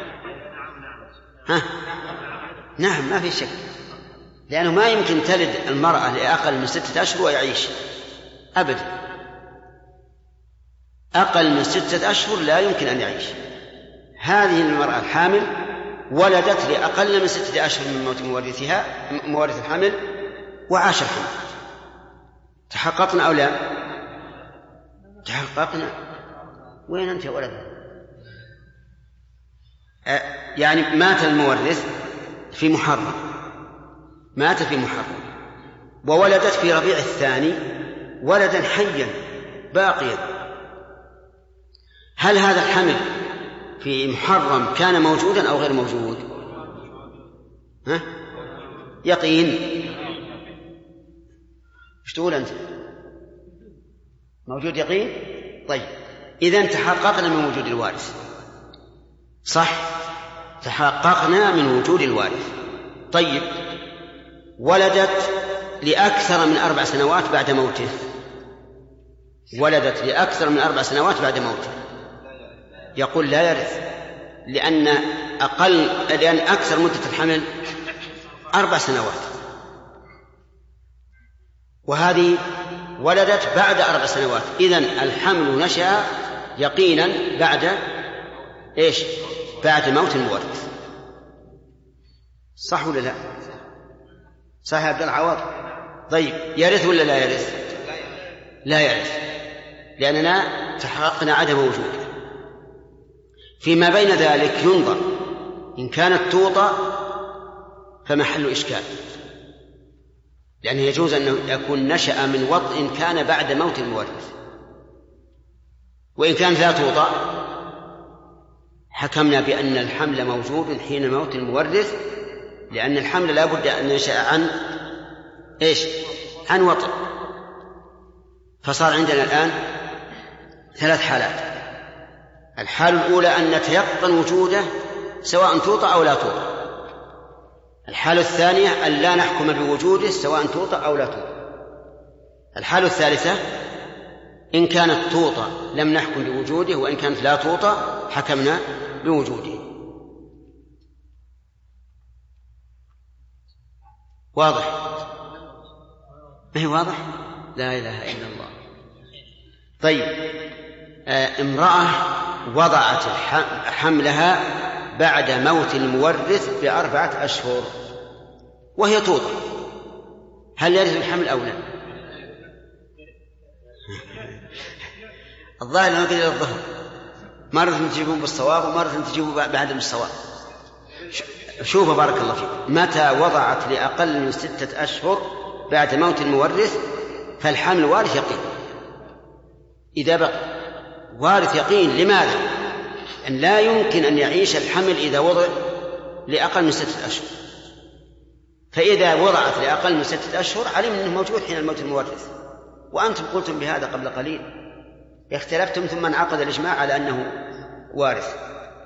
ها؟ نعم ما في شك لأنه ما يمكن تلد المرأة لأقل من ستة أشهر ويعيش أبدا. أقل من ستة أشهر لا يمكن أن يعيش. هذه المرأة الحامل ولدت لأقل من ستة أشهر من موت مورثها مورث الحمل وعاش الحمل. تحققنا أو لا؟ تحققنا. وين أنت يا ولد؟ أه يعني مات المورث في محرم مات في محرم وولدت في ربيع الثاني ولدا حيا باقيا. هل هذا الحمل في محرم كان موجودا أو غير موجود؟ ها؟ يقين. ايش تقول أنت؟ موجود يقين؟ طيب إذن تحققنا من وجود الوارث. صح تحققنا من وجود الوارث. طيب ولدت لأكثر من أربع سنوات بعد موته. ولدت لأكثر من أربع سنوات بعد موته يقول لا يرث لأن أقل لأن أكثر مدة الحمل أربع سنوات وهذه ولدت بعد أربع سنوات. إذن الحمل نشأ يقينا بعد إيش؟ بعد موت المورث. صح ولا لا؟ صح يا عبد العوض؟ طيب يرث ولا لا يرث؟ لا يرث لأننا تحققنا عدم وجوده. فيما بين ذلك ينظر إن كانت توطى فمحل إشكال لأنه يجوز أن يكون نشأ من وطء كان بعد موت المورث. وإن كانت لا توطى حكمنا بأن الحمل موجود حين موت المورث لأن الحمل لا بد أن ينشأ عن إيش؟ عن وطء. فصار عندنا الآن ثلاث حالات. الحالة الأولى أن نتيقن وجوده سواء توطى أو لا توطى. الحالة الثانية أن لا نحكم بوجوده سواء توطى أو لا توطى. الحالة الثالثة إن كانت توطى لم نحكم بوجوده وإن كانت لا توطى حكمنا بوجوده. واضح؟ ما هي واضح؟ لا إله إلا الله. طيب آه امرأة وضعت حملها بعد موت المورث بأربعة أشهر وهي توضع، هل يرث الحمل أو لا؟ الظاهر أنه كده الظهر مرة تجيبون بالصواب ومرة تجيبون بعدم الصواب. شوفوا بارك الله فيك، متى وضعت لأقل من ستة أشهر بعد موت المورث فالحمل وارث يقين. إذا بقى وارث يقين، لماذا؟ أن لا يمكن أن يعيش الحمل إذا وضع لأقل من ستة أشهر، فإذا وضعت لأقل من ستة أشهر علم أنه موجود حين الموت المورث. وأنتم قلتم بهذا قبل قليل، اختلفتم ثم انعقد الإجماع على أنه وارث.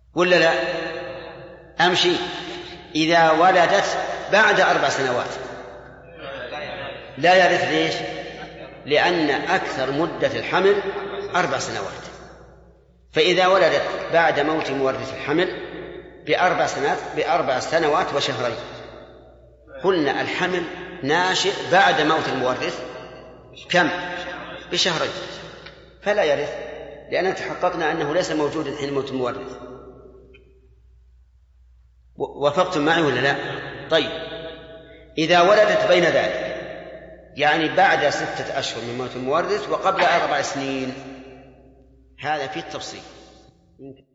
ولا لا؟ أمشي. إذا ولدت بعد أربع سنوات لا يرث. ليش؟ لأن أكثر مدة الحمل أربع سنوات. فإذا ولدت بعد موت مورث الحمل بأربع سنوات بأربع سنوات وشهرين، قلنا الحمل ناشئ بعد موت المورث كم؟ بشهرين، فلا يرث، لأننا تحققنا أنه ليس موجودا حين موت المورث. وافقتم معي ولا لا؟ طيب، إذا ولدت بين ذلك، يعني بعد ستة أشهر من موت المورث وقبل أربع سنين، هذا في التفصيل.